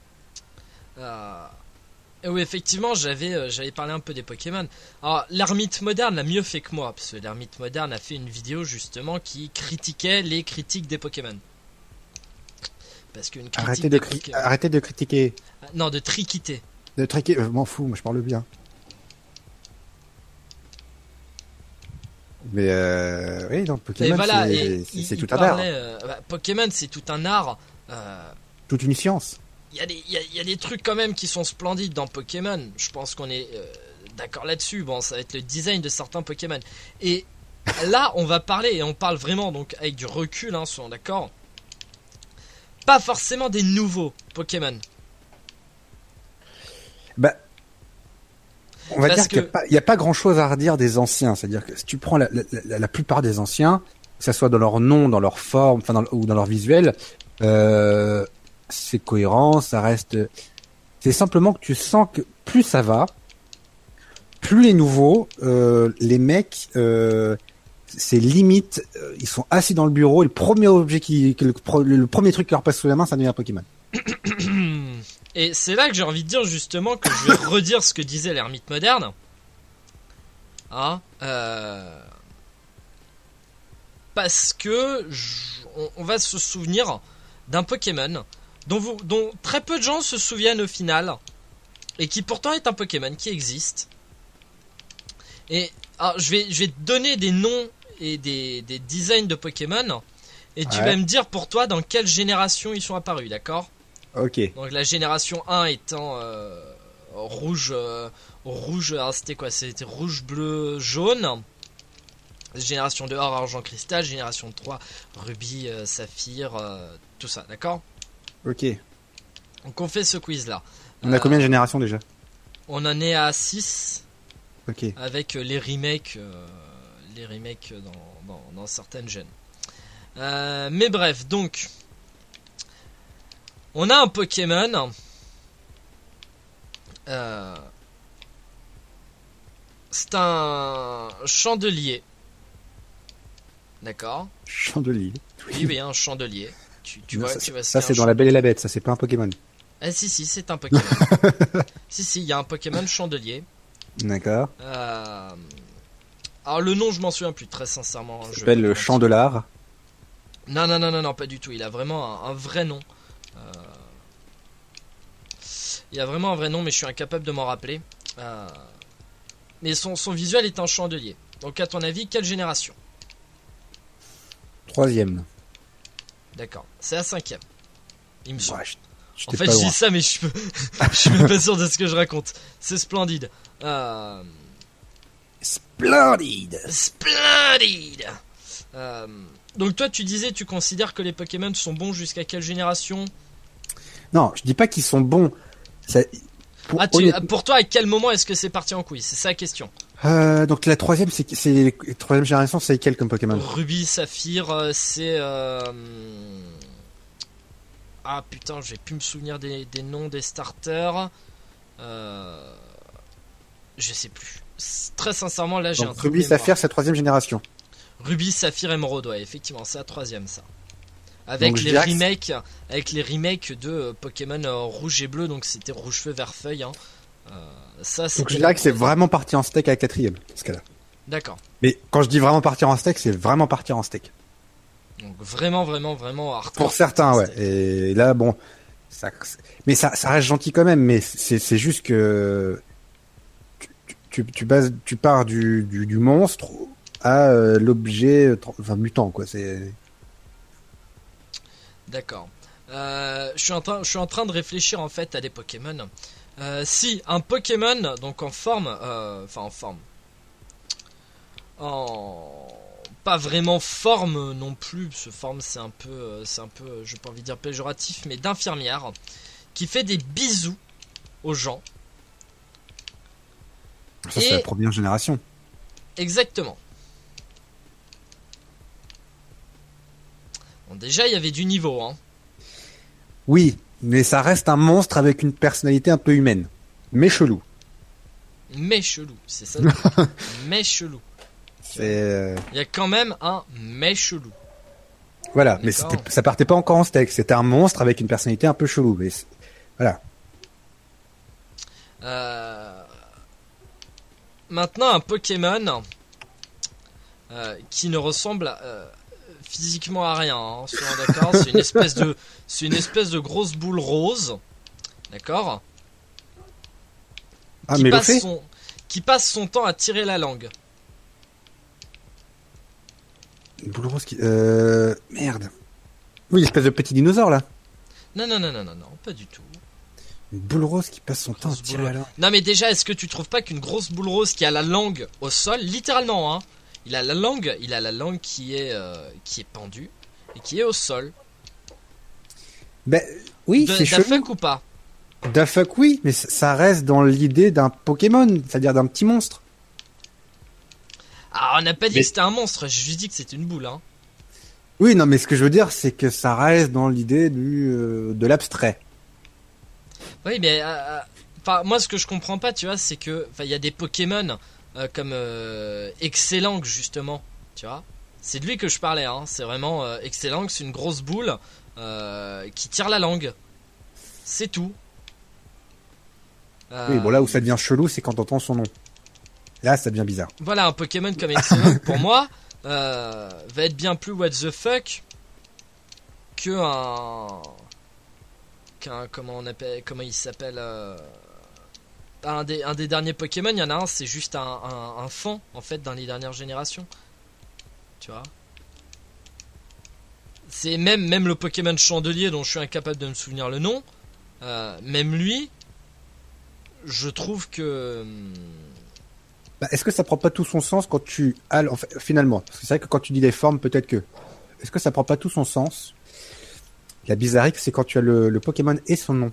Et oui, effectivement, j'avais parlé un peu des Pokémon. Alors, l'Ermite Moderne l'a mieux fait que moi, parce que l'Ermite Moderne a fait une vidéo justement qui critiquait les critiques des Pokémon. Parce qu'une critique arrêtez de critiquer. Non, de triquiter. De triquer, je m'en fous, moi je parle bien. Mais oui, donc Pokémon, Et voilà, c'est tout un art. Pokémon, c'est tout un art. Toute une science. Il y a des trucs quand même qui sont splendides dans Pokémon. Je pense qu'on est d'accord là-dessus. Bon, ça va être le design de certains Pokémon. Et là, on va parler, et on parle vraiment donc avec du recul, hein, soyons d'accord. pas forcément des nouveaux Pokémon. Bah, on va Parce dire qu'il n'y a pas grand-chose à redire des anciens. C'est-à-dire que si tu prends la plupart des anciens, que ça soit dans leur nom, dans leur forme, ou dans leur visuel, c'est cohérent, ça reste... C'est simplement que tu sens que plus ça va, plus les nouveaux, les mecs, c'est limite, ils sont assis dans le bureau et le premier objet le premier truc qui leur passe sous la main, ça devient un Pokémon. Et c'est là que j'ai envie de dire justement que je vais redire ce que disait l'ermite moderne. Hein, parce que on va se souvenir d'un Pokémon dont très peu de gens se souviennent au final, et qui pourtant est un Pokémon qui existe. Et alors, je vais te donner des noms et des designs de Pokémon, et tu vas me dire pour toi dans quelle génération ils sont apparus, d'accord? Ok. Donc la génération 1 étant rouge, alors c'était quoi? C'était rouge, bleu, jaune. Génération 2 or, argent, cristal. Génération 3 rubis, saphir, tout ça, d'accord? Ok. Donc on fait ce quiz là. On a combien de générations déjà? On en est à 6. Ok. Avec les remakes dans certaines gènes. Mais bref, donc on a un Pokémon. C'est un chandelier. D'accord. Chandelier. Oui, un chandelier. Tu vois, ça c'est dans La Belle et la Bête, ça c'est pas un Pokémon. Ah si, c'est un Pokémon. si, il y a un Pokémon chandelier. D'accord. Alors le nom, je m'en souviens plus, très sincèrement. Il s'appelle le Chandelard. Non, pas du tout. Il a vraiment un vrai nom. Il a vraiment un vrai nom, mais je suis incapable de m'en rappeler. Mais son visuel est un chandelier. Donc à ton avis, quelle génération? 3e. D'accord, c'est la 5e. Il me semble. Ouais, en fait, je dis ça, mais je suis même pas sûr de ce que je raconte. C'est splendide. Splendide. Donc toi, tu disais, tu considères que les Pokémon sont bons jusqu'à quelle génération? Non, je dis pas qu'ils sont bons. Pour toi, à quel moment est-ce que c'est parti en couille? C'est ça la question. Donc la 3e, c'est 3e génération, c'est quel comme Pokémon? Rubis, Saphir, c'est... Ah putain, je vais plus me souvenir des noms des starters. Je sais plus. Très sincèrement, là j'ai un Rubis, Saphir, c'est la 3e génération. Rubis, Saphir, Émeraude, ouais, effectivement, c'est la 3e ça. Avec les remakes de Pokémon rouge et bleu, donc c'était rouge feu, vert feuille. Hein. Donc je dirais que c'est vraiment parti en steak avec 4e, ce cas-là. D'accord. Mais quand je dis vraiment partir en steak, c'est vraiment partir en steak. Donc vraiment hardcore. Pour certains, ouais. Et là, bon, ça reste gentil quand même, mais c'est juste que tu pars du monstre à l'objet, mutant, quoi. C'est. D'accord. Je suis en train de réfléchir en fait à des Pokémon. Si un Pokémon donc en forme, pas vraiment forme non plus, ce forme c'est un peu, j'ai pas envie de dire péjoratif, mais d'infirmière qui fait des bisous aux gens. Ça c'est la première génération. Exactement. Bon, déjà il y avait du niveau, hein. Oui, mais ça reste un monstre avec une personnalité un peu humaine, mais chelou. Mais chelou, c'est ça. Mais chelou. Il y a quand même un mais chelou. Voilà, mais ça partait pas encore en steak. C'était un monstre avec une personnalité un peu chelou. Mais voilà. Maintenant, un Pokémon qui ne ressemble physiquement à rien. Hein, soyons d'accord. C'est une espèce de grosse boule rose. D'accord. Qui passe son temps à tirer la langue. Une boule rose qui... Merde. Oui, l'espèce de petit dinosaure, là. Non, pas du tout. Une boule rose qui passe son temps à tirer la langue. Non, mais déjà, est-ce que tu trouves pas qu'une grosse boule rose qui a la langue au sol, littéralement, hein, il a la langue qui est pendue et qui est au sol. Ben, oui, c'est chelou. Dafuck ou pas? Dafuck, oui, mais ça reste dans l'idée d'un Pokémon, c'est-à-dire d'un petit monstre. Ah, on n'a pas dit que c'était un monstre, j'ai juste dit que c'était une boule, hein. Oui, non, mais ce que je veux dire, c'est que ça reste dans l'idée de l'abstrait. Oui, mais enfin, moi, ce que je comprends pas, tu vois, c'est que il y a des Pokémon comme Excellang, justement, tu vois. C'est de lui que je parlais, hein. C'est vraiment Excellang, c'est une grosse boule qui tire la langue. C'est tout. Oui, bon, là où ça devient chelou, c'est quand t'entends son nom. Là, ça devient bizarre. Voilà, un Pokémon comme Excellang, pour moi, va être bien plus what the fuck comment il s'appelle un des derniers Pokémon. Il y en a un, c'est juste un fan en fait dans les dernières générations, tu vois. C'est même le Pokémon Chandelier dont je suis incapable de me souvenir le nom, même lui, je trouve que Bah, est-ce que ça prend pas tout son sens quand tu as, en fait, finalement, parce que c'est vrai que quand tu dis les formes, peut-être que, est-ce que ça prend pas tout son sens? La bizarrerie, c'est quand tu as le Pokémon et son nom.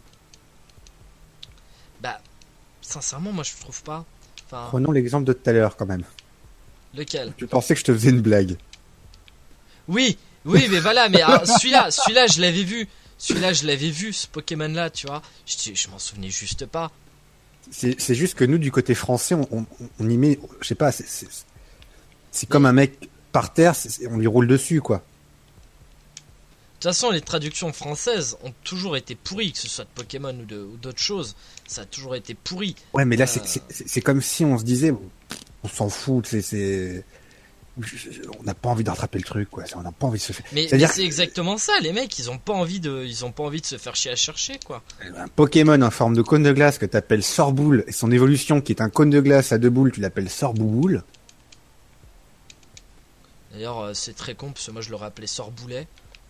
bah sincèrement moi je trouve pas. Enfin, Prenons l'exemple de tout à l'heure, quand même. lequel? Tu pensais que je te faisais une blague. Oui, mais voilà, mais celui-là, je l'avais vu. Celui-là, je l'avais vu, ce Pokémon-là, tu vois. Je m'en souvenais juste pas. C'est juste que nous, du côté français, on y met, je sais pas, c'est comme un mec par terre, on lui roule dessus, quoi. De toute façon, les traductions françaises ont toujours été pourries, que ce soit de Pokémon ou d'autres choses. Ça a toujours été pourri. Ouais, mais là, c'est comme si on se disait, on s'en fout, on n'a pas envie de rattraper le truc, quoi. On n'a pas envie de se faire. Mais c'est exactement ça, les mecs, ils ont pas envie de se faire chier à chercher, quoi. Un Pokémon en forme de cône de glace que t'appelles Sorboule et son évolution qui est un cône de glace à deux boules, tu l'appelles Sorbouboule. D'ailleurs, c'est très con parce que moi je l'aurais appelé Sorboulet.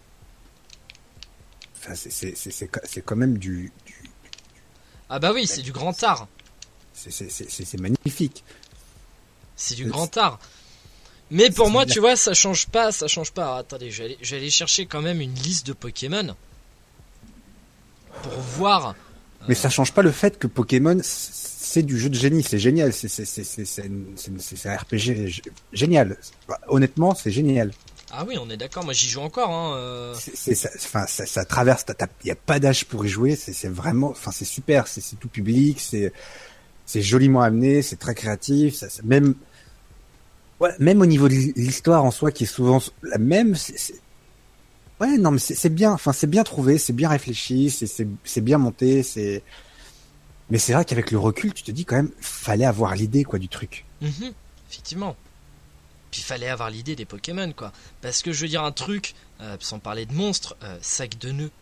Enfin, c'est quand même du. Ah bah oui, c'est du grand art. C'est magnifique. C'est du grand art. Mais pour moi, tu vois, ça change pas. Alors, attendez, je vais aller chercher quand même une liste de Pokémon pour voir. Mais ça change pas le fait que Pokémon, c'est du jeu de génie, c'est génial, c'est un RPG génial. Honnêtement, c'est génial. Ah oui, on est d'accord. Moi, j'y joue encore. Hein, ça traverse. Il y a pas d'âge pour y jouer. C'est vraiment, enfin, c'est super. C'est tout public. C'est joliment amené. C'est très créatif. Même. Ouais, même au niveau de l'histoire en soi, qui est souvent la même, ouais, non, mais c'est bien, enfin, c'est bien trouvé, c'est bien réfléchi, c'est bien monté, mais c'est vrai qu'avec le recul, tu te dis quand même, fallait avoir l'idée, quoi, du truc. Effectivement. Puis fallait avoir l'idée des Pokémon, quoi. Parce que je veux dire un truc, sans parler de monstres, Sac de nœuds.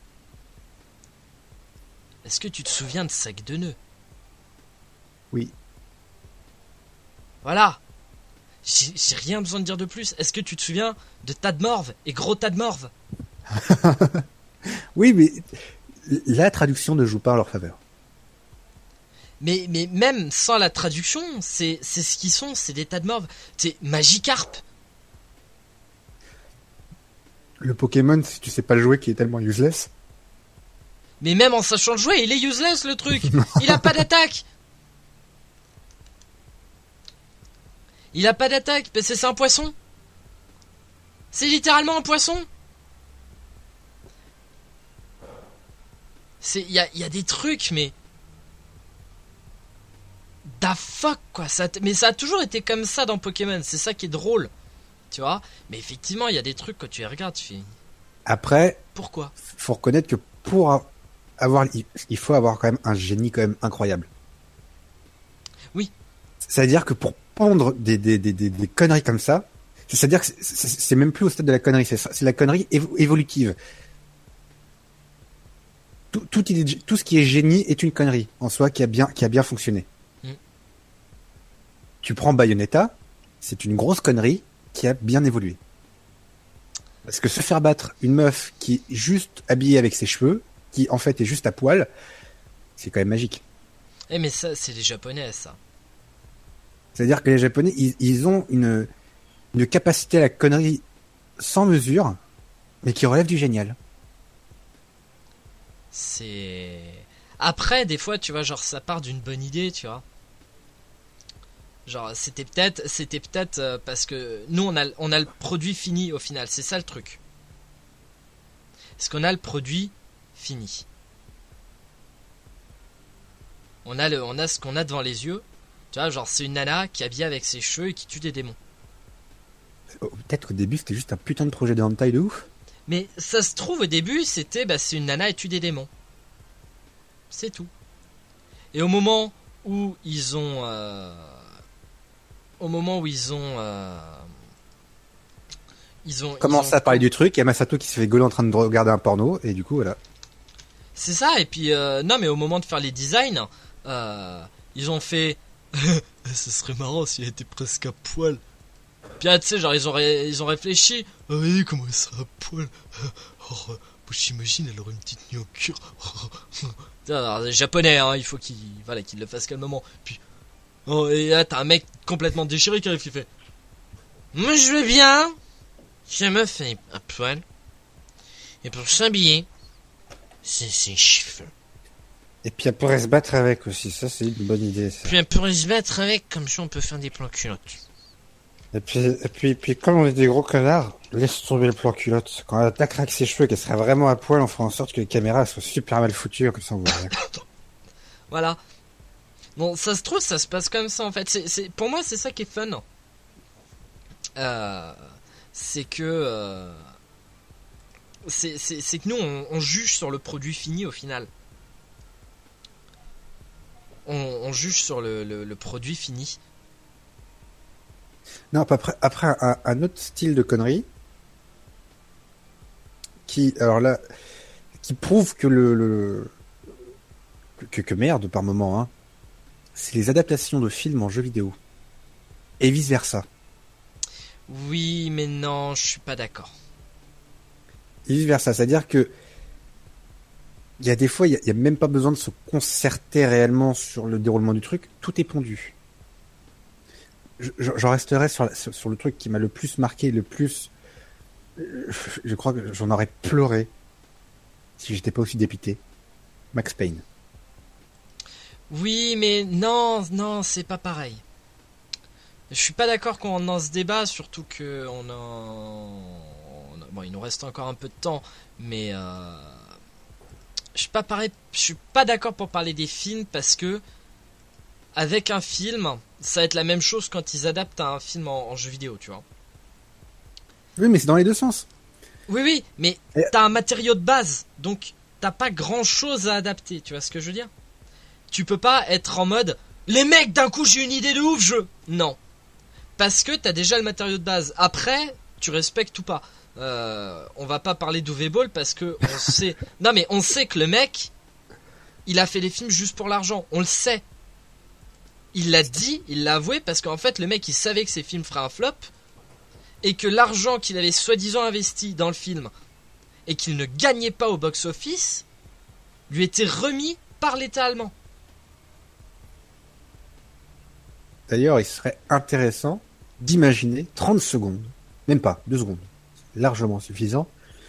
Est-ce que tu te souviens de Sac de nœuds? Oui. Voilà. J'ai rien besoin de dire de plus. Est-ce que tu te souviens de Tadmorve et Gros Tadmorve? Oui, mais la traduction ne joue pas en leur faveur. Mais même sans la traduction, c'est ce qu'ils sont, c'est des Tadmorve. C'est Magikarp. Le Pokémon, si tu sais pas le jouer, qui est tellement useless. Mais même en sachant le jouer, il est useless le truc. Il a pas d'attaque. Il a pas d'attaque, parce que c'est un poisson. C'est littéralement un poisson. Il y a des trucs, mais da fuck quoi. Mais ça a toujours été comme ça dans Pokémon. C'est ça qui est drôle, tu vois. Mais effectivement, il y a des trucs quand tu les regardes, tu fais. Après, pourquoi? Faut reconnaître que pour avoir, il faut avoir quand même un génie quand même incroyable. Oui. C'est-à-dire que pour pondre des conneries comme ça, c'est-à-dire que c'est même plus au stade de la connerie, c'est la connerie évolutive. Tout ce qui est génie est une connerie en soi qui a bien fonctionné. Tu prends Bayonetta, c'est une grosse connerie qui a bien évolué. Parce que se faire battre une meuf qui est juste habillée avec ses cheveux, qui en fait est juste à poil, c'est quand même magique. Eh mais ça, c'est les Japonais, ça. C'est-à-dire que les Japonais, ils ont une capacité à la connerie sans mesure, mais qui relève du génial. C'est... Après, des fois, tu vois, genre, ça part d'une bonne idée, tu vois. Genre, c'était peut-être parce que nous, on a le produit fini au final. C'est ça le truc. Est-ce qu'on a le produit fini? On a ce qu'on a devant les yeux. Tu vois, genre, c'est une nana qui est habillée avec ses cheveux et qui tue des démons. Peut-être qu'au début c'était juste un putain de projet de hentai de ouf. Mais ça se trouve au début, c'était c'est une nana et tue des démons. C'est tout. Et au moment où ils ont Commence à parler du truc, il y a Masato qui se fait gauler en train de regarder un porno, et du coup voilà. C'est ça, et puis non mais au moment de faire les designs, ils ont fait ce serait marrant s'il était presque à poil. Puis tu sais, genre ils ont réfléchi. Ah oui, comment ça à poil? J'imagine elle aurait une petite niocure. Les japonais, hein, il faut qu'ils le fassent calmement. Puis et là t'as un mec complètement déchiré qui arrive qui fait moi je veux bien. Je me fais à poil. Et pour s'habiller, c'est ses cheveux. Et puis elle pourrait se battre avec aussi, ça c'est une bonne idée. Ça. Puis elle pourrait se battre avec, comme ça on peut faire des plans culottes. Et puis comme on est des gros connards, laisse tomber le plan culotte. Quand elle attaquera avec ses cheveux, qu'elle serait vraiment à poil, on fera en sorte que les caméras soient super mal foutues, comme ça on voit rien. Voilà. Bon, ça se trouve, ça se passe comme ça en fait. Pour moi, c'est ça qui est fun. C'est que c'est que nous on juge sur le produit fini au final. On juge sur le produit fini. Non, après un autre style de connerie qui prouve que que merde par moment, hein, c'est les adaptations de films en jeux vidéo et vice versa. Oui, mais non, je suis pas d'accord. Et vice versa, c'est-à-dire que il y a des fois, il y a même pas besoin de se concerter réellement sur le déroulement du truc, tout est pondu. J'en resterai sur le truc qui m'a le plus marqué, le plus... Je crois que j'en aurais pleuré si j'étais pas aussi dépité. Max Payne. Oui, mais non, c'est pas pareil. Je suis pas d'accord qu'on dans ce débat, surtout que bon, il nous reste encore un peu de temps, mais je suis pas d'accord pour parler des films parce que avec un film, ça va être la même chose quand ils adaptent un film en jeu vidéo, tu vois. Oui, mais c'est dans les deux sens. Oui, mais t'as un matériau de base, donc t'as pas grand chose à adapter, tu vois ce que je veux dire? Tu peux pas être en mode les mecs, d'un coup j'ai une idée de ouf, non. Parce que t'as déjà le matériau de base. Après, tu respectes ou pas. On va pas parler d'Uwe Boll parce que on sait. Non mais on sait que le mec, il a fait les films juste pour l'argent. On le sait. Il l'a dit, il l'a avoué parce qu'en fait le mec il savait que ses films feraient un flop et que l'argent qu'il avait soi-disant investi dans le film et qu'il ne gagnait pas au box-office lui était remis par l'État allemand. D'ailleurs, il serait intéressant d'imaginer 30 secondes, même pas, 2 secondes, largement suffisant.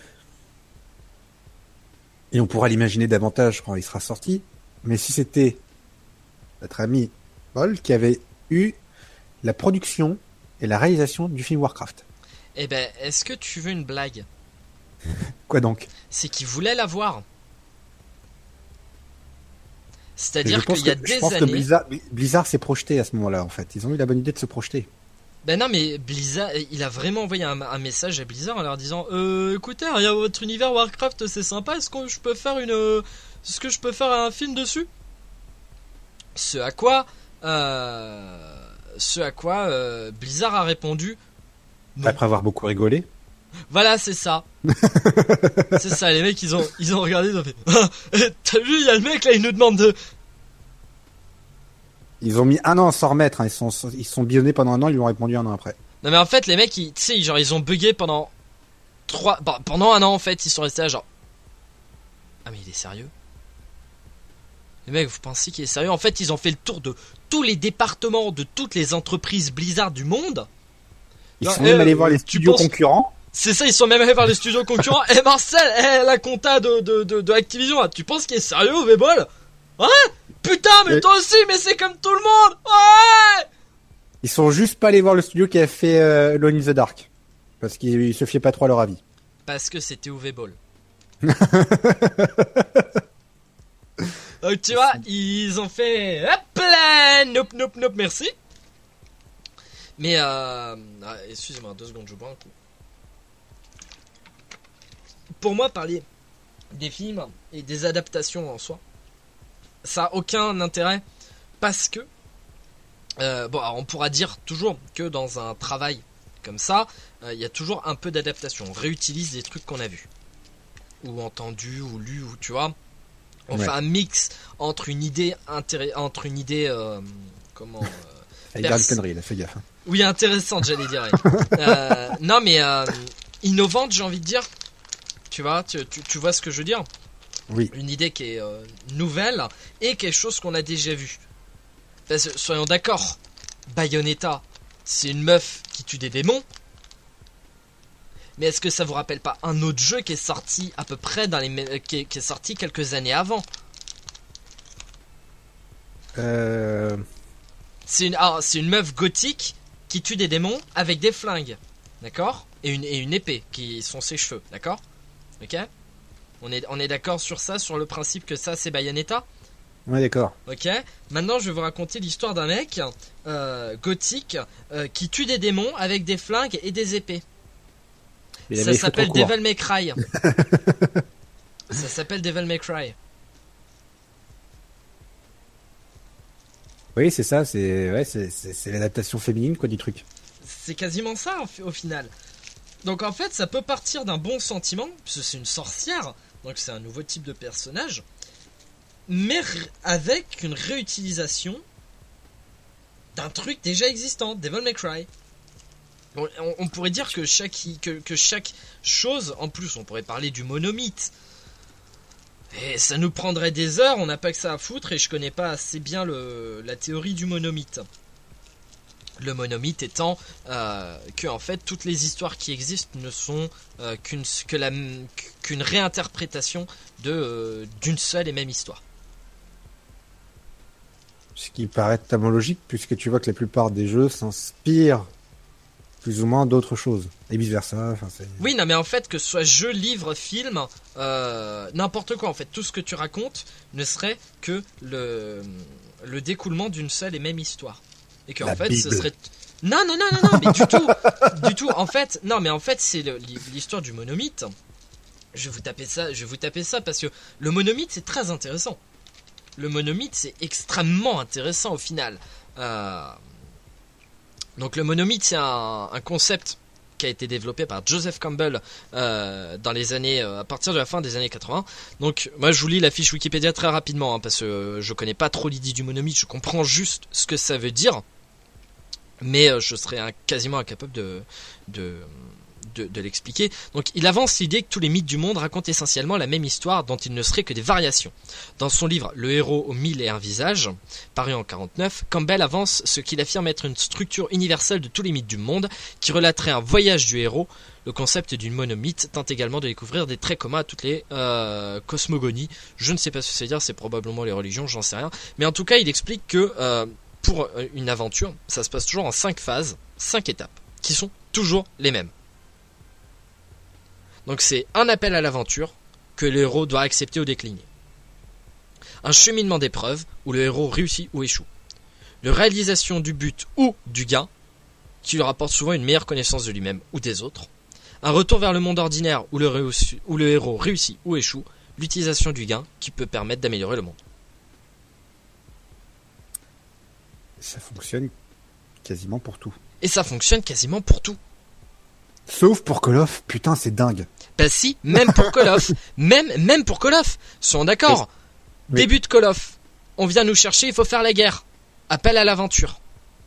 Et on pourra l'imaginer davantage quand il sera sorti. Mais si c'était notre ami Paul qui avait eu la production et la réalisation du film Warcraft. Eh ben, est-ce que tu veux une blague? Quoi donc? C'est qu'il voulait l'avoir. C'est-à-dire qu'il y a des années... Je pense que Blizzard s'est projeté à ce moment-là, en fait. Ils ont eu la bonne idée de se projeter. Ben non, mais Blizzard, il a vraiment envoyé un message à Blizzard en leur disant écoutez, il y a votre univers Warcraft, c'est sympa, est-ce que je peux faire un film dessus? Ce à quoi Blizzard a répondu non. Après avoir beaucoup rigolé. Voilà, c'est ça. C'est ça, les mecs, ils ont regardé, ils ont fait t'as vu, il y a le mec là, il nous demande de... Ils ont mis un an à s'en remettre, hein. Ils sont billonnés pendant un an, ils lui ont répondu un an après. Non mais en fait, les mecs, tu sais, genre, ils ont bugué pendant un an en fait, ils sont restés là genre... Ah mais il est sérieux? Les mecs, vous pensez qu'il est sérieux? En fait, ils ont fait le tour de tous les départements, de toutes les entreprises Blizzard du monde. Ils sont même allés voir les studios concurrents. C'est ça, ils sont même allés vers les studios concurrents. Eh Marcel, la compta de Activision, là, tu penses qu'il est sérieux au V-Ball? Hein? Putain, mais toi aussi, mais c'est comme tout le monde. Ouais. Ils sont juste pas allés voir le studio qui a fait Alone in the Dark. Parce qu'ils se fiaient pas trop à leur avis. Parce que c'était au V-Ball. Donc tu vois, ils ont fait hop là, nope, merci. Mais excusez-moi 2 secondes, je bois un coup. Pour moi, parler des films et des adaptations en soi, ça a aucun intérêt parce que bon, alors on pourra dire toujours que dans un travail comme ça, il y a toujours un peu d'adaptation. On réutilise des trucs qu'on a vus ou entendus ou lus, ou tu vois. On fait un mix entre une idée comment il y a une connerie, là, fais gaffe. Oui, intéressante, j'allais dire. Non, mais innovante, j'ai envie de dire. Tu vois, tu vois ce que je veux dire? Oui. Une idée qui est nouvelle et quelque chose qu'on a déjà vu. Parce que, soyons d'accord, Bayonetta, c'est une meuf qui tue des démons. Mais est-ce que ça vous rappelle pas un autre jeu qui est sorti à peu près dans les qui est sorti quelques années avant? C'est une meuf gothique qui tue des démons avec des flingues, d'accord? Et une épée qui sont ses cheveux, d'accord? Ok? On est d'accord sur ça, sur le principe que ça c'est Bayonetta? Ouais, d'accord. Ok? Maintenant je vais vous raconter l'histoire d'un mec gothique qui tue des démons avec des flingues et des épées. Ça s'appelle Devil May Cry. Ça s'appelle Devil May Cry. Oui, c'est ça, c'est l'adaptation féminine quoi du truc. C'est quasiment ça au final. Donc en fait, ça peut partir d'un bon sentiment, puisque c'est une sorcière, donc c'est un nouveau type de personnage, mais avec une réutilisation d'un truc déjà existant, Devil May Cry. On pourrait dire que chaque chose, en plus on pourrait parler du monomythe, et ça nous prendrait des heures, on n'a pas que ça à foutre, et je connais pas assez bien la théorie du monomythe. Le monomythe étant que en fait toutes les histoires qui existent ne sont qu'une réinterprétation d'une seule et même histoire. Ce qui paraît totalement logique, puisque tu vois que la plupart des jeux s'inspirent plus ou moins d'autres choses, et vice versa. Oui, non, mais en fait, que ce soit jeu, livre, film, n'importe quoi, en fait, tout ce que tu racontes ne serait que le découlement d'une seule et même histoire. Et que en fait, ce serait non, mais du tout. En fait, non, mais en fait, c'est l'histoire du monomythe. Je vais vous taper ça parce que le monomythe c'est très intéressant. Le monomythe c'est extrêmement intéressant au final. Donc le monomythe c'est un concept qui a été développé par Joseph Campbell dans les années à partir de la fin des années 80. Donc moi je vous lis la fiche Wikipédia très rapidement parce que je connais pas trop l'idée du monomythe, je comprends juste ce que ça veut dire, mais je serais quasiment incapable de l'expliquer. Donc il avance l'idée que tous les mythes du monde racontent essentiellement la même histoire dont il ne serait que des variations. Dans son livre Le héros aux 1001 visages, paru en 1949, Campbell avance ce qu'il affirme être une structure universelle de tous les mythes du monde qui relaterait un voyage du héros. Le concept d'une monomythe tente également de découvrir des traits communs à toutes les cosmogonies. Je ne sais pas ce que ça veut dire, c'est probablement les religions, j'en sais rien. Mais en tout cas il explique que pour une aventure, ça se passe toujours en 5 phases, 5 étapes, qui sont toujours les mêmes. Donc c'est un appel à l'aventure que le héros doit accepter ou décliner. Un cheminement d'épreuves où le héros réussit ou échoue. La réalisation du but ou du gain qui lui rapporte souvent une meilleure connaissance de lui-même ou des autres. Un retour vers le monde ordinaire où le héros réussit ou échoue. L'utilisation du gain qui peut permettre d'améliorer le monde. Ça fonctionne quasiment pour tout. Et ça fonctionne quasiment pour tout. Sauf pour Call of, putain c'est dingue. Bah si, même pour Call of, même pour Call of, sont d'accord. Oui. Début de Call of, on vient nous chercher, il faut faire la guerre. Appel à l'aventure.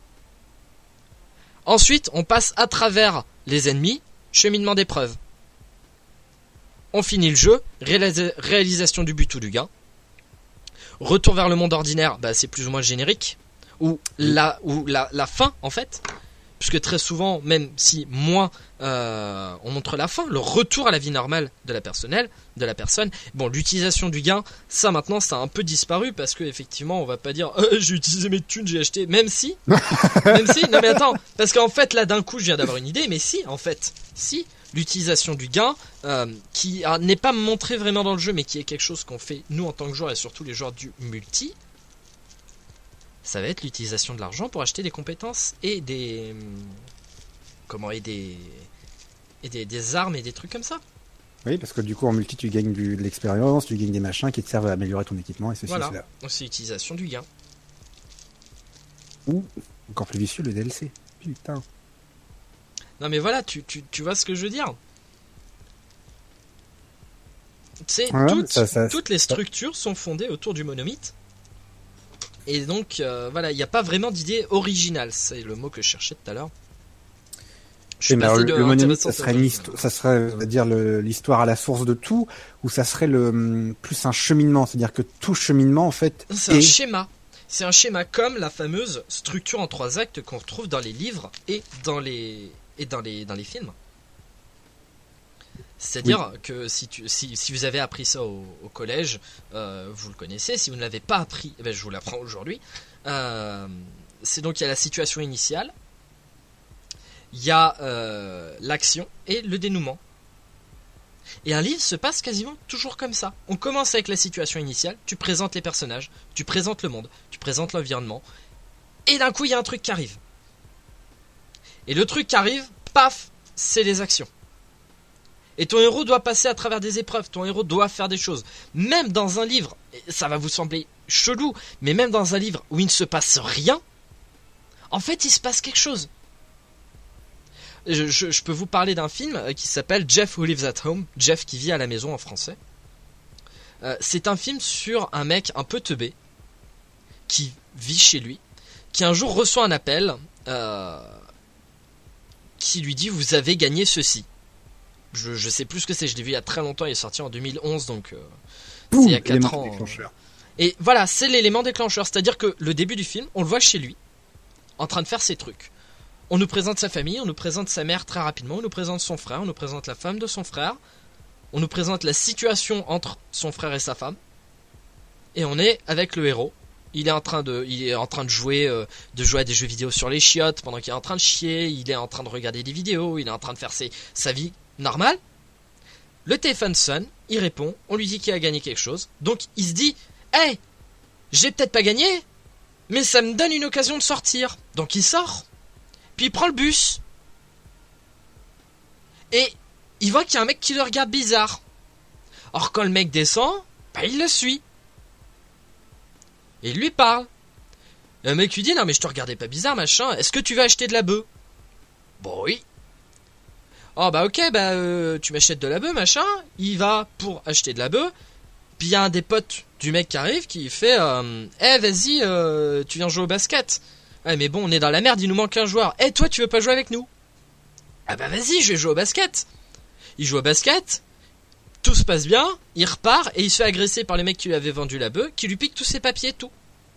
Ensuite, on passe à travers les ennemis, cheminement d'épreuves. On finit le jeu, réalisation du but ou du gain. Retour vers le monde ordinaire, bah c'est plus ou moins le générique. Ou la fin en fait. puisque très souvent, même si moins, on montre la fin, le retour à la vie normale de la personne. Bon, l'utilisation du gain, ça maintenant, ça a un peu disparu, parce que effectivement, on va pas dire j'ai utilisé mes thunes, j'ai acheté, même si, non mais attends, parce qu'en fait là d'un coup, je viens d'avoir une idée, mais si, en fait, si. L'utilisation du gain, qui n'est pas montré vraiment dans le jeu, mais qui est quelque chose qu'on fait nous en tant que joueurs et surtout les joueurs du multi, ça va être l'utilisation de l'argent pour acheter des compétences et des des armes et des trucs comme ça. Oui, parce que du coup en multi tu gagnes de l'expérience, tu gagnes des machins qui te servent à améliorer ton équipement et ceci Voilà, cela. donc c'est l'utilisation du gain. Ou encore plus vicieux, le DLC. Putain. Non mais voilà, tu vois ce que je veux dire. C'est toutes les structures sont fondées autour du monomythe. Et donc voilà, il n'y a pas vraiment d'idée originale, c'est le mot que je cherchais tout à l'heure. Le monomythe, ça serait, on va dire, l'histoire à la source de tout, ou ça serait plus un cheminement, c'est-à-dire que tout cheminement en fait. C'est un schéma. C'est un schéma comme la fameuse structure en 3 actes qu'on retrouve dans les livres et dans les films. C'est-à-dire que si vous avez appris ça au collège, vous le connaissez. Si vous ne l'avez pas appris, je vous l'apprends aujourd'hui. C'est donc il y a la situation initiale, il y a l'action et le dénouement. Et un livre se passe quasiment toujours comme ça. On commence avec la situation initiale, tu présentes les personnages, tu présentes le monde, tu présentes l'environnement, et d'un coup il y a un truc qui arrive. Et le truc qui arrive, paf, c'est les actions. Et ton héros doit passer à travers des épreuves, ton héros doit faire des choses. Même dans un livre, ça va vous sembler chelou, mais même dans un livre où il ne se passe rien, en fait il se passe quelque chose. Je peux vous parler d'un film qui s'appelle Jeff Who Lives at Home, Jeff qui vit à la maison en français. C'est un film sur un mec un peu teubé, qui vit chez lui, qui un jour reçoit un appel qui lui dit vous avez gagné ceci. Je sais plus ce que c'est, je l'ai vu il y a très longtemps, il est sorti en 2011, donc c'est il y a 4 ans. Et voilà, c'est l'élément déclencheur, c'est-à-dire que le début du film, on le voit chez lui, en train de faire ses trucs. On nous présente sa famille, on nous présente sa mère très rapidement, on nous présente son frère, on nous présente la femme de son frère, on nous présente la situation entre son frère et sa femme, et on est avec le héros. Il est en train de jouer à des jeux vidéo sur les chiottes pendant qu'il est en train de chier, il est en train de regarder des vidéos, il est en train de faire sa vie normale. Le téléphone sonne, il répond, on lui dit qu'il a gagné quelque chose, donc il se dit « Hey, j'ai peut-être pas gagné, mais ça me donne une occasion de sortir. » Donc il sort. Puis il prend le bus. Et il voit qu'il y a un mec qui le regarde bizarre. Or quand le mec descend, il le suit. Et il lui parle. Et le mec lui dit non mais je te regardais pas bizarre machin. Est-ce que tu vas acheter de la bœuf? Bon oui. Oh bah ok tu m'achètes de la bœuf machin. Il va pour acheter de la bœuf. Puis il y a un des potes du mec qui arrive qui fait vas-y tu viens jouer au basket. Ouais mais bon on est dans la merde, il nous manque un joueur. Toi tu veux pas jouer avec nous? Ah bah vas-y je vais jouer au basket. Il joue au basket, tout se passe bien, il repart et il se fait agresser par les mecs qui lui avaient vendu la bœuf, qui lui piquent tous ses papiers et tout.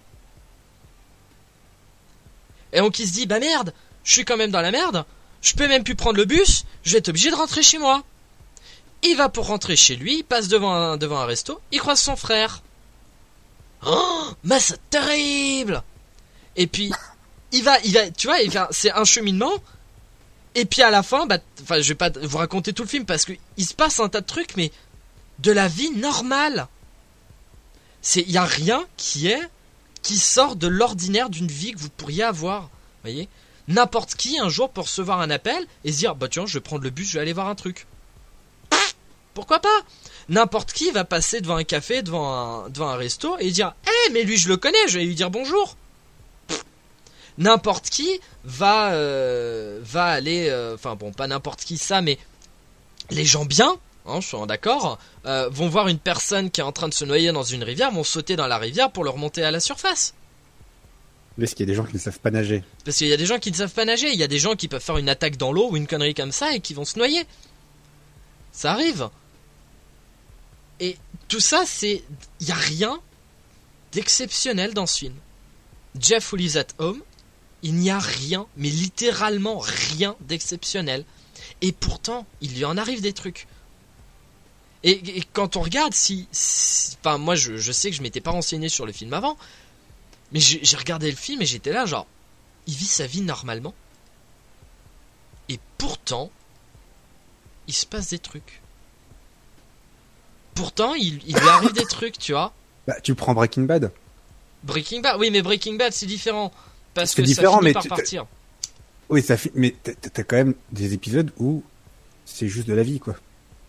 Et donc il se dit bah merde, je suis quand même dans la merde, je peux même plus prendre le bus, je vais être obligé de rentrer chez moi. Il va pour rentrer chez lui, il passe devant un resto, il croise son frère. Oh, mais c'est terrible. Et puis il va, tu vois, c'est un cheminement. Et puis à la fin, je vais pas vous raconter tout le film parce que il se passe un tas de trucs, mais de la vie normale. Il y a rien qui sort de l'ordinaire d'une vie que vous pourriez avoir. Voyez, n'importe qui un jour peut recevoir un appel et se dire tiens, je vais prendre le bus, je vais aller voir un truc. Pourquoi pas? N'importe qui va passer devant un café, devant un resto et dire mais lui je le connais, je vais lui dire bonjour. N'importe qui va aller, pas n'importe qui ça, mais les gens bien, je suis d'accord, vont voir une personne qui est en train de se noyer dans une rivière, vont sauter dans la rivière pour le remonter à la surface. Parce qu'il y a des gens qui ne savent pas nager. Parce qu'il y a des gens qui ne savent pas nager, il y a des gens qui peuvent faire une attaque dans l'eau ou une connerie comme ça et qui vont se noyer. Ça arrive. Et tout ça, il n'y a rien d'exceptionnel dans ce film. Jeff Who Lives at Home, Il n'y a rien, mais littéralement rien d'exceptionnel. Et pourtant, il lui en arrive des trucs. Et quand on regarde, enfin, moi, je sais que je m'étais pas renseigné sur le film avant, mais j'ai regardé le film et j'étais là, genre, il vit sa vie normalement. Et pourtant, il se passe des trucs. Pourtant, il lui arrive des trucs, tu vois. Bah, tu prends Breaking Bad. Breaking Bad, oui, mais Breaking Bad, c'est différent. Parce C'est que différent, ça finit mais par partir. Oui, mais t'as quand même des épisodes où c'est juste de la vie, quoi.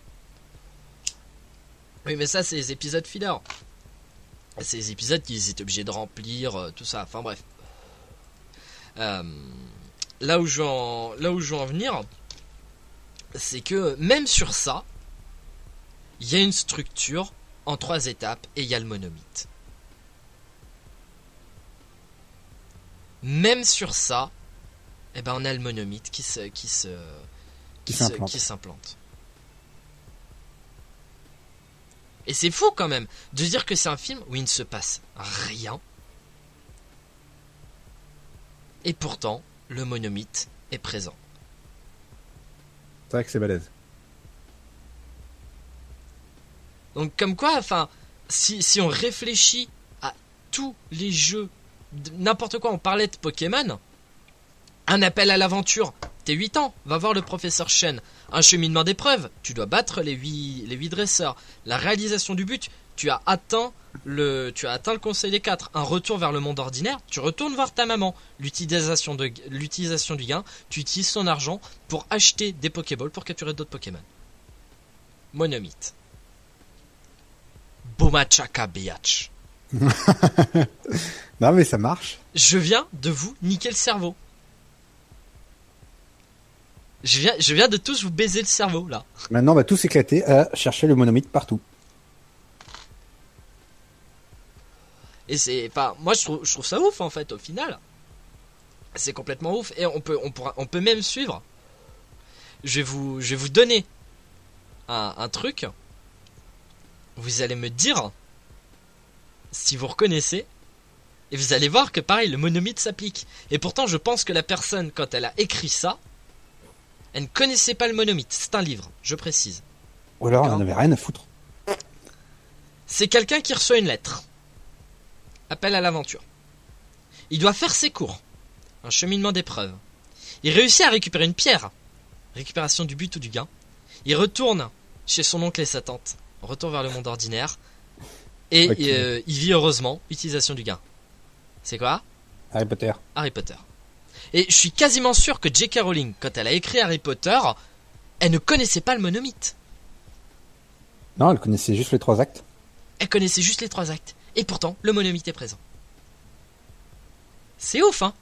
Oui, mais ça, c'est les épisodes filler. C'est les épisodes qu'ils étaient obligés de remplir, tout ça. Enfin, bref. Là où je veux en venir, c'est que même sur ça, il y a une structure en 3 étapes et il y a le monomythe. Même sur ça, eh ben on a le monomythe qui s'implante. Et c'est fou quand même de dire que c'est un film où il ne se passe rien. Et pourtant, le monomythe est présent. C'est vrai que c'est balèze. Donc comme quoi, enfin, si on réfléchit à tous les jeux, n'importe quoi, on parlait de Pokémon, un appel à l'aventure, t'es 8 ans, va voir le professeur Chen. Un cheminement d'épreuves, tu dois battre les 8 dresseurs. La réalisation du but, tu as atteint le conseil des 4. Un retour vers le monde ordinaire, tu retournes voir ta maman. L'utilisation du gain, tu utilises ton argent pour acheter des Pokéballs pour capturer d'autres Pokémon. Monomythe. Bomachaka Biatch. Non, mais ça marche. Je viens de vous niquer le cerveau. Je viens de tous vous baiser le cerveau, là. Maintenant, on va tous éclater à chercher le monomythe partout. Et c'est pas, moi je trouve ça ouf en fait au final. C'est complètement ouf et on peut même suivre. Je vais vous donner un truc. Vous allez me dire si vous reconnaissez et vous allez voir que pareil le monomythe s'applique. Et pourtant je pense que la personne quand elle a écrit ça, elle ne connaissait pas le monomythe. C'est un livre, je précise. Ou alors, on n'en avait rien à foutre. C'est quelqu'un qui reçoit une lettre. Appel à l'aventure. Il doit faire ses cours. Un cheminement d'épreuves. Il réussit à récupérer une pierre. Récupération du but ou du gain. Il retourne chez son oncle et sa tante. Retour vers le monde ordinaire. Et Okay. Il vit heureusement. Utilisation du gain. C'est quoi ? Harry Potter. Harry Potter. Et je suis quasiment sûr que J.K. Rowling, quand elle a écrit Harry Potter, elle ne connaissait pas le monomythe. Non, elle connaissait juste les 3 actes. Elle connaissait juste les 3 actes. Et pourtant, le monomythe est présent. C'est ouf, hein?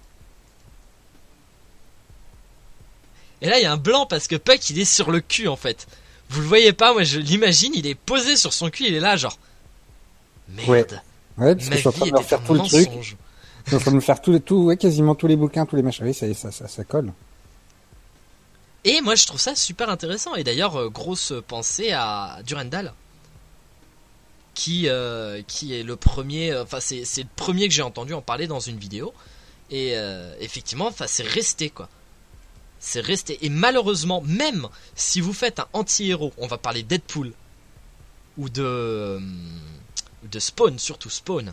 Et là, il y a un blanc parce que Puck, il est sur le cul, en fait. Vous le voyez pas, moi je l'imagine, il est posé sur son cul, il est là, genre... Merde. Ouais, parce que je suis en train de me refaire tout le truc. Je suis en train de me faire quasiment tous les bouquins, tous les machins. Oui, ça colle. Et moi, je trouve ça super intéressant. Et d'ailleurs, grosse pensée à Durandal. Qui est le premier, enfin c'est le premier que j'ai entendu en parler dans une vidéo et effectivement enfin c'est resté quoi, c'est resté et malheureusement même si vous faites un anti-héros, on va parler Deadpool ou de Spawn, surtout Spawn.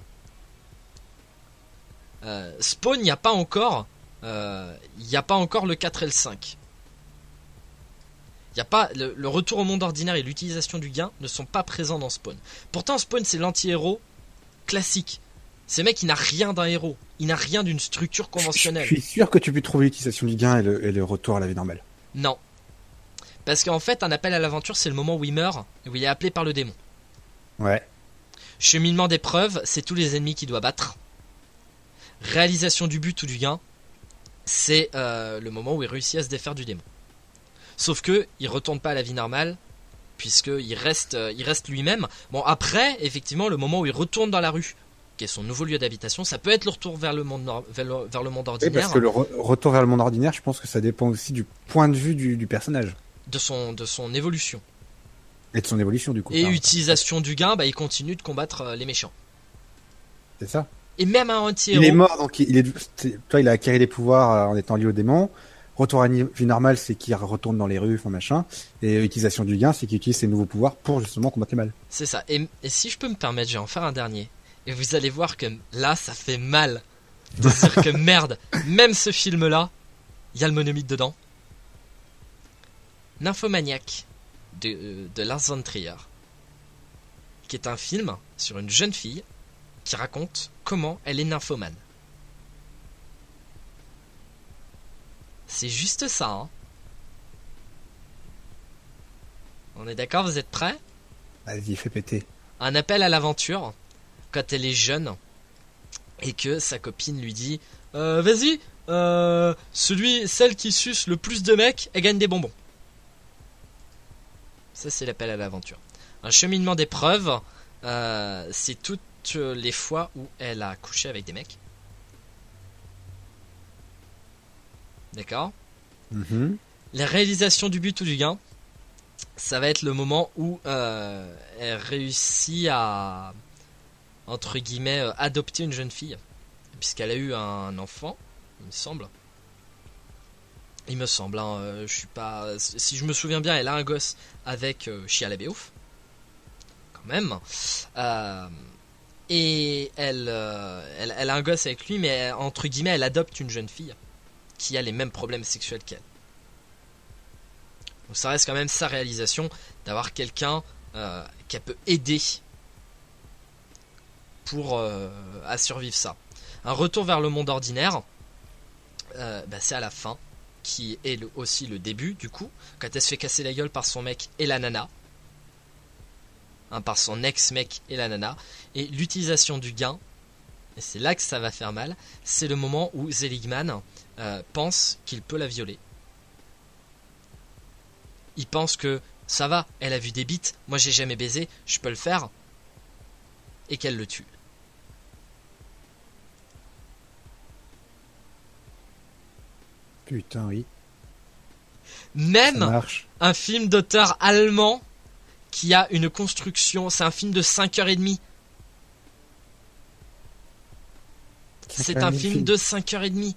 Spawn il n'y a pas encore le 4 et le 5. Y a pas, le retour au monde ordinaire et l'utilisation du gain ne sont pas présents dans Spawn. Pourtant Spawn c'est l'anti-héros classique. C'est mec qui n'a rien d'un héros. Il n'a rien d'une structure conventionnelle. Je suis sûr que tu peux trouver l'utilisation du gain et le retour à la vie normale. Non. Parce qu'en fait un appel à l'aventure c'est le moment où il meurt et où il est appelé par le démon. Ouais. Cheminement d'épreuves c'est tous les ennemis qu'il doit battre. Réalisation du but ou du gain c'est le moment où il réussit à se défaire du démon. Sauf que il retourne pas à la vie normale, puisqu'il reste lui-même. Bon après, effectivement, le moment où il retourne dans la rue, qui est son nouveau lieu d'habitation, ça peut être le retour vers le monde ordinaire. Oui, parce que le retour vers le monde ordinaire, je pense que ça dépend aussi du point de vue du personnage. De son évolution. Et de son évolution du coup. Et utilisation du gain, bah il continue de combattre les méchants. C'est ça. Et même un anti-héros. Il est mort, donc toi, il a acquis des pouvoirs en étant lié au démon. Retour à une vie normale, c'est qu'il retourne dans les rues, enfin machin. Et utilisation du gain, c'est qu'il utilise ses nouveaux pouvoirs pour justement combattre le mal. C'est ça. Et si je peux me permettre, je vais en faire un dernier. Et vous allez voir que là, ça fait mal de se dire que merde, même ce film-là, il y a le monomythe dedans. Nymphomaniac de Lars von Trier, qui est un film sur une jeune fille qui raconte comment elle est nymphomane. C'est juste ça, hein. On est d'accord, vous êtes prêts? Vas-y, fais péter. Un appel à l'aventure quand elle est jeune et que sa copine lui dit vas-y, celle qui suce le plus de mecs, elle gagne des bonbons. Ça, c'est l'appel à l'aventure. Un cheminement d'épreuves, c'est toutes les fois où elle a couché avec des mecs. D'accord. La réalisation du but ou du gain, ça va être le moment où elle réussit à, entre guillemets, adopter une jeune fille, puisqu'elle a eu un enfant, il me semble. Il me semble, hein, je suis pas. Si je me souviens bien, elle a un gosse avec Shia LaBeouf, quand même. Et elle a un gosse avec lui, mais entre guillemets, elle adopte une jeune fille qui a les mêmes problèmes sexuels qu'elle. Donc ça reste quand même sa réalisation d'avoir quelqu'un qu'elle peut aider pour à survivre ça. Un retour vers le monde ordinaire, c'est à la fin, qui est aussi le début du coup, quand elle se fait casser la gueule par son mec et la nana, par son ex-mec et la nana, et l'utilisation du gain, et c'est là que ça va faire mal, c'est le moment où Seligman pense qu'il peut la violer. Il pense que ça va, elle a vu des bites, moi j'ai jamais baisé, je peux le faire, et qu'elle le tue. Putain, oui. Même un film d'auteur allemand qui a une construction, c'est un film de 5h30. C'est un film de 5h30.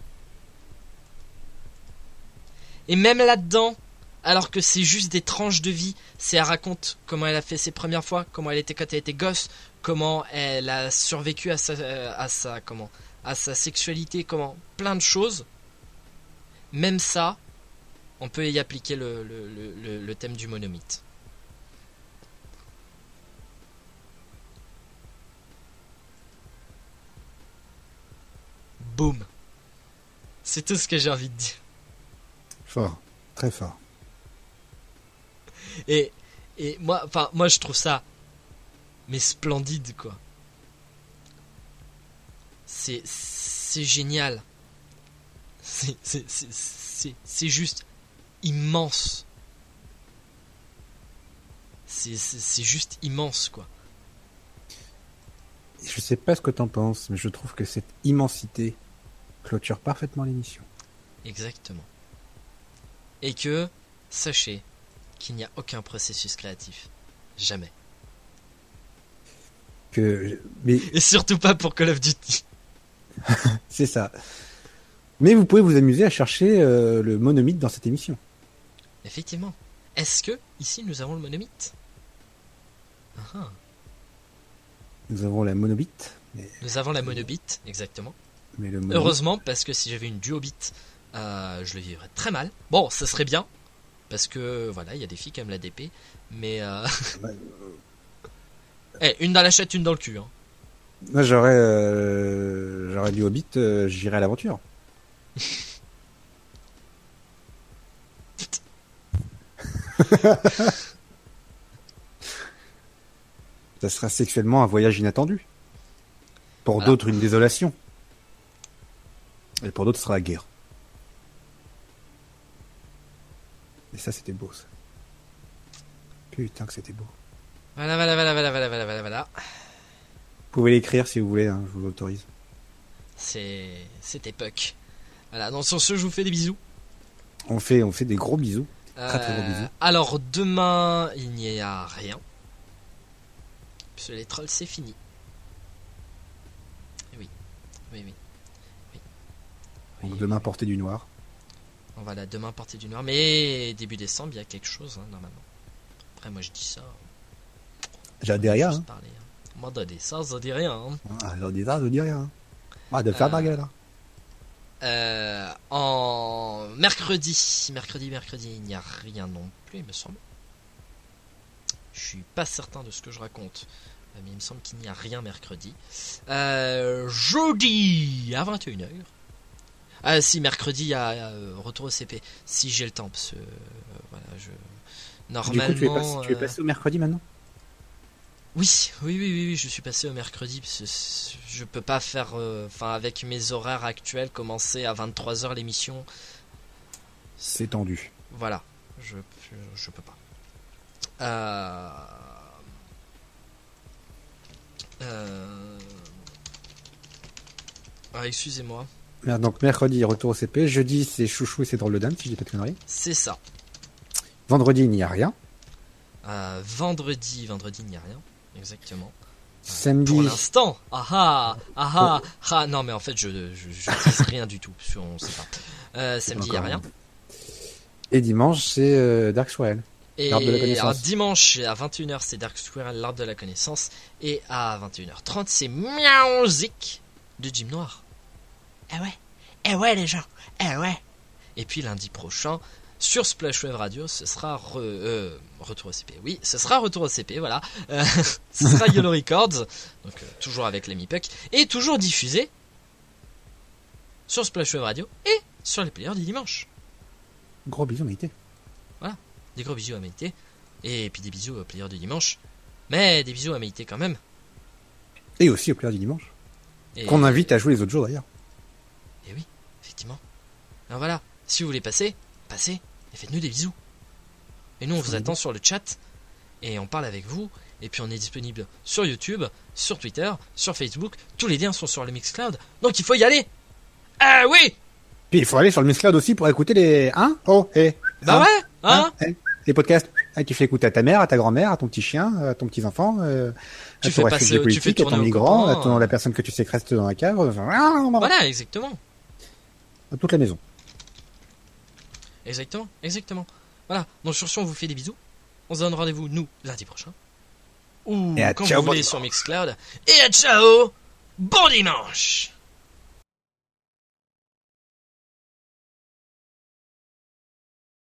Et même là-dedans, alors que c'est juste des tranches de vie, elle raconte comment elle a fait ses premières fois, comment elle était quand elle était gosse, comment elle a survécu à sa sexualité, comment plein de choses. Même ça, on peut y appliquer le thème du monomythe. Boum. C'est tout ce que j'ai envie de dire. Fort, très fort. Et moi je trouve ça mais splendide, quoi. C'est génial. C'est juste immense. C'est juste immense, quoi. Je sais pas ce que t'en penses, mais je trouve que cette immensité clôture parfaitement l'émission. Exactement. Et que, sachez qu'il n'y a aucun processus créatif. Jamais. Et surtout pas pour Call of Duty. C'est ça. Mais vous pouvez vous amuser à chercher le monomythe dans cette émission. Effectivement. Est-ce que, ici, nous avons le monomythe? Nous avons la monobite. Nous avons la monobite, exactement. Mais heureusement, parce que si j'avais une duobite, je le vivrais très mal. Bon, ça serait bien, parce que, voilà, il y a des filles qui aiment la DP, mais... une dans la chatte, une dans le cul. Hein. Moi, j'aurais du Hobbit, j'irais à l'aventure. Ça sera sexuellement un voyage inattendu. Pour d'autres, une désolation. Et pour d'autres, ce sera la guerre. Et ça, c'était beau, ça. Putain que c'était beau. Voilà. Vous pouvez l'écrire si vous voulez, hein, je vous l'autorise. C'était Puck. Voilà, dans ce je vous fais des bisous. On fait des gros bisous. Très très gros bisous. Alors demain, il n'y a rien. Puisque les trolls, c'est fini. oui, oui. Donc demain porter du noir. Voilà, demain porter du noir. Mais début décembre, il y a quelque chose, hein, normalement. Après, moi, je dis ça. J'en dis rien. Juste parler, hein. Moi, de ça, je dis rien. Hein. Ah, j'en dis ça, je dis rien. Ah, de faire ma gueule, là. En mercredi, il n'y a rien non plus, il me semble. Je suis pas certain de ce que je raconte, mais il me semble qu'il n'y a rien mercredi. Jeudi à 21h. Si, mercredi, il y a retour au CP. Si j'ai le temps, parce que voilà, normalement. Du coup, tu es passé au mercredi maintenant? Oui, je suis passé au mercredi parce que je peux pas faire, avec mes horaires actuels, commencer à 23h l'émission. C'est tendu. Voilà, je peux pas. Excusez-moi. Donc mercredi, retour au CP. Jeudi, c'est Chouchou et c'est Drôle de Dame, si je dis pas de conneries. C'est ça. Vendredi, il n'y a rien. Vendredi, il n'y a rien. Exactement. Samedi. Pour l'instant. Non, mais en fait, je dis rien du tout. On sait pas. Samedi, il n'y a rien. Et dimanche, c'est Dark Squirrel. L'arbre de la connaissance. Alors, dimanche à 21h, c'est Dark Squirrel, l'arbre de la connaissance. Et à 21h30, c'est Miauzik de Jim Noir. Eh ouais, les gens. Et puis lundi prochain, sur Splash Wave Radio, ce sera Retour au CP. Oui, ce sera Retour au CP, voilà. Ce sera YOLO Records, donc toujours avec l'ami Puck, et toujours diffusé sur Splash Wave Radio et sur les players du dimanche. Gros bisous, Maïté. Voilà, des gros bisous à Maïté, et puis des bisous aux players du dimanche, mais des bisous à Maïté quand même. Et aussi aux players du dimanche. Et qu'on invite à jouer les autres jours d'ailleurs. Et oui, effectivement. Alors voilà, si vous voulez passez, et faites-nous des bisous. Et nous on vous attend sur le chat, et on parle avec vous, et puis on est disponible sur YouTube, sur Twitter, sur Facebook, tous les liens sont sur le Mixcloud, donc il faut y aller. Ah oui. Puis il faut aller sur le Mixcloud aussi pour écouter les... les podcasts. Tu fais écouter à ta mère, à ta grand-mère, à ton petit chien, à ton petit enfant, tu fais passer, tu fais tourner à ton migrant, à la personne que tu sécrestes dans la cave. Voilà, exactement. À toute la maison. Exactement. Voilà. Donc sur ce, on vous fait des bisous. On se donne rendez-vous nous lundi prochain. Ou Et quand vous voulez sur Mixcloud. Et à ciao. Bon dimanche.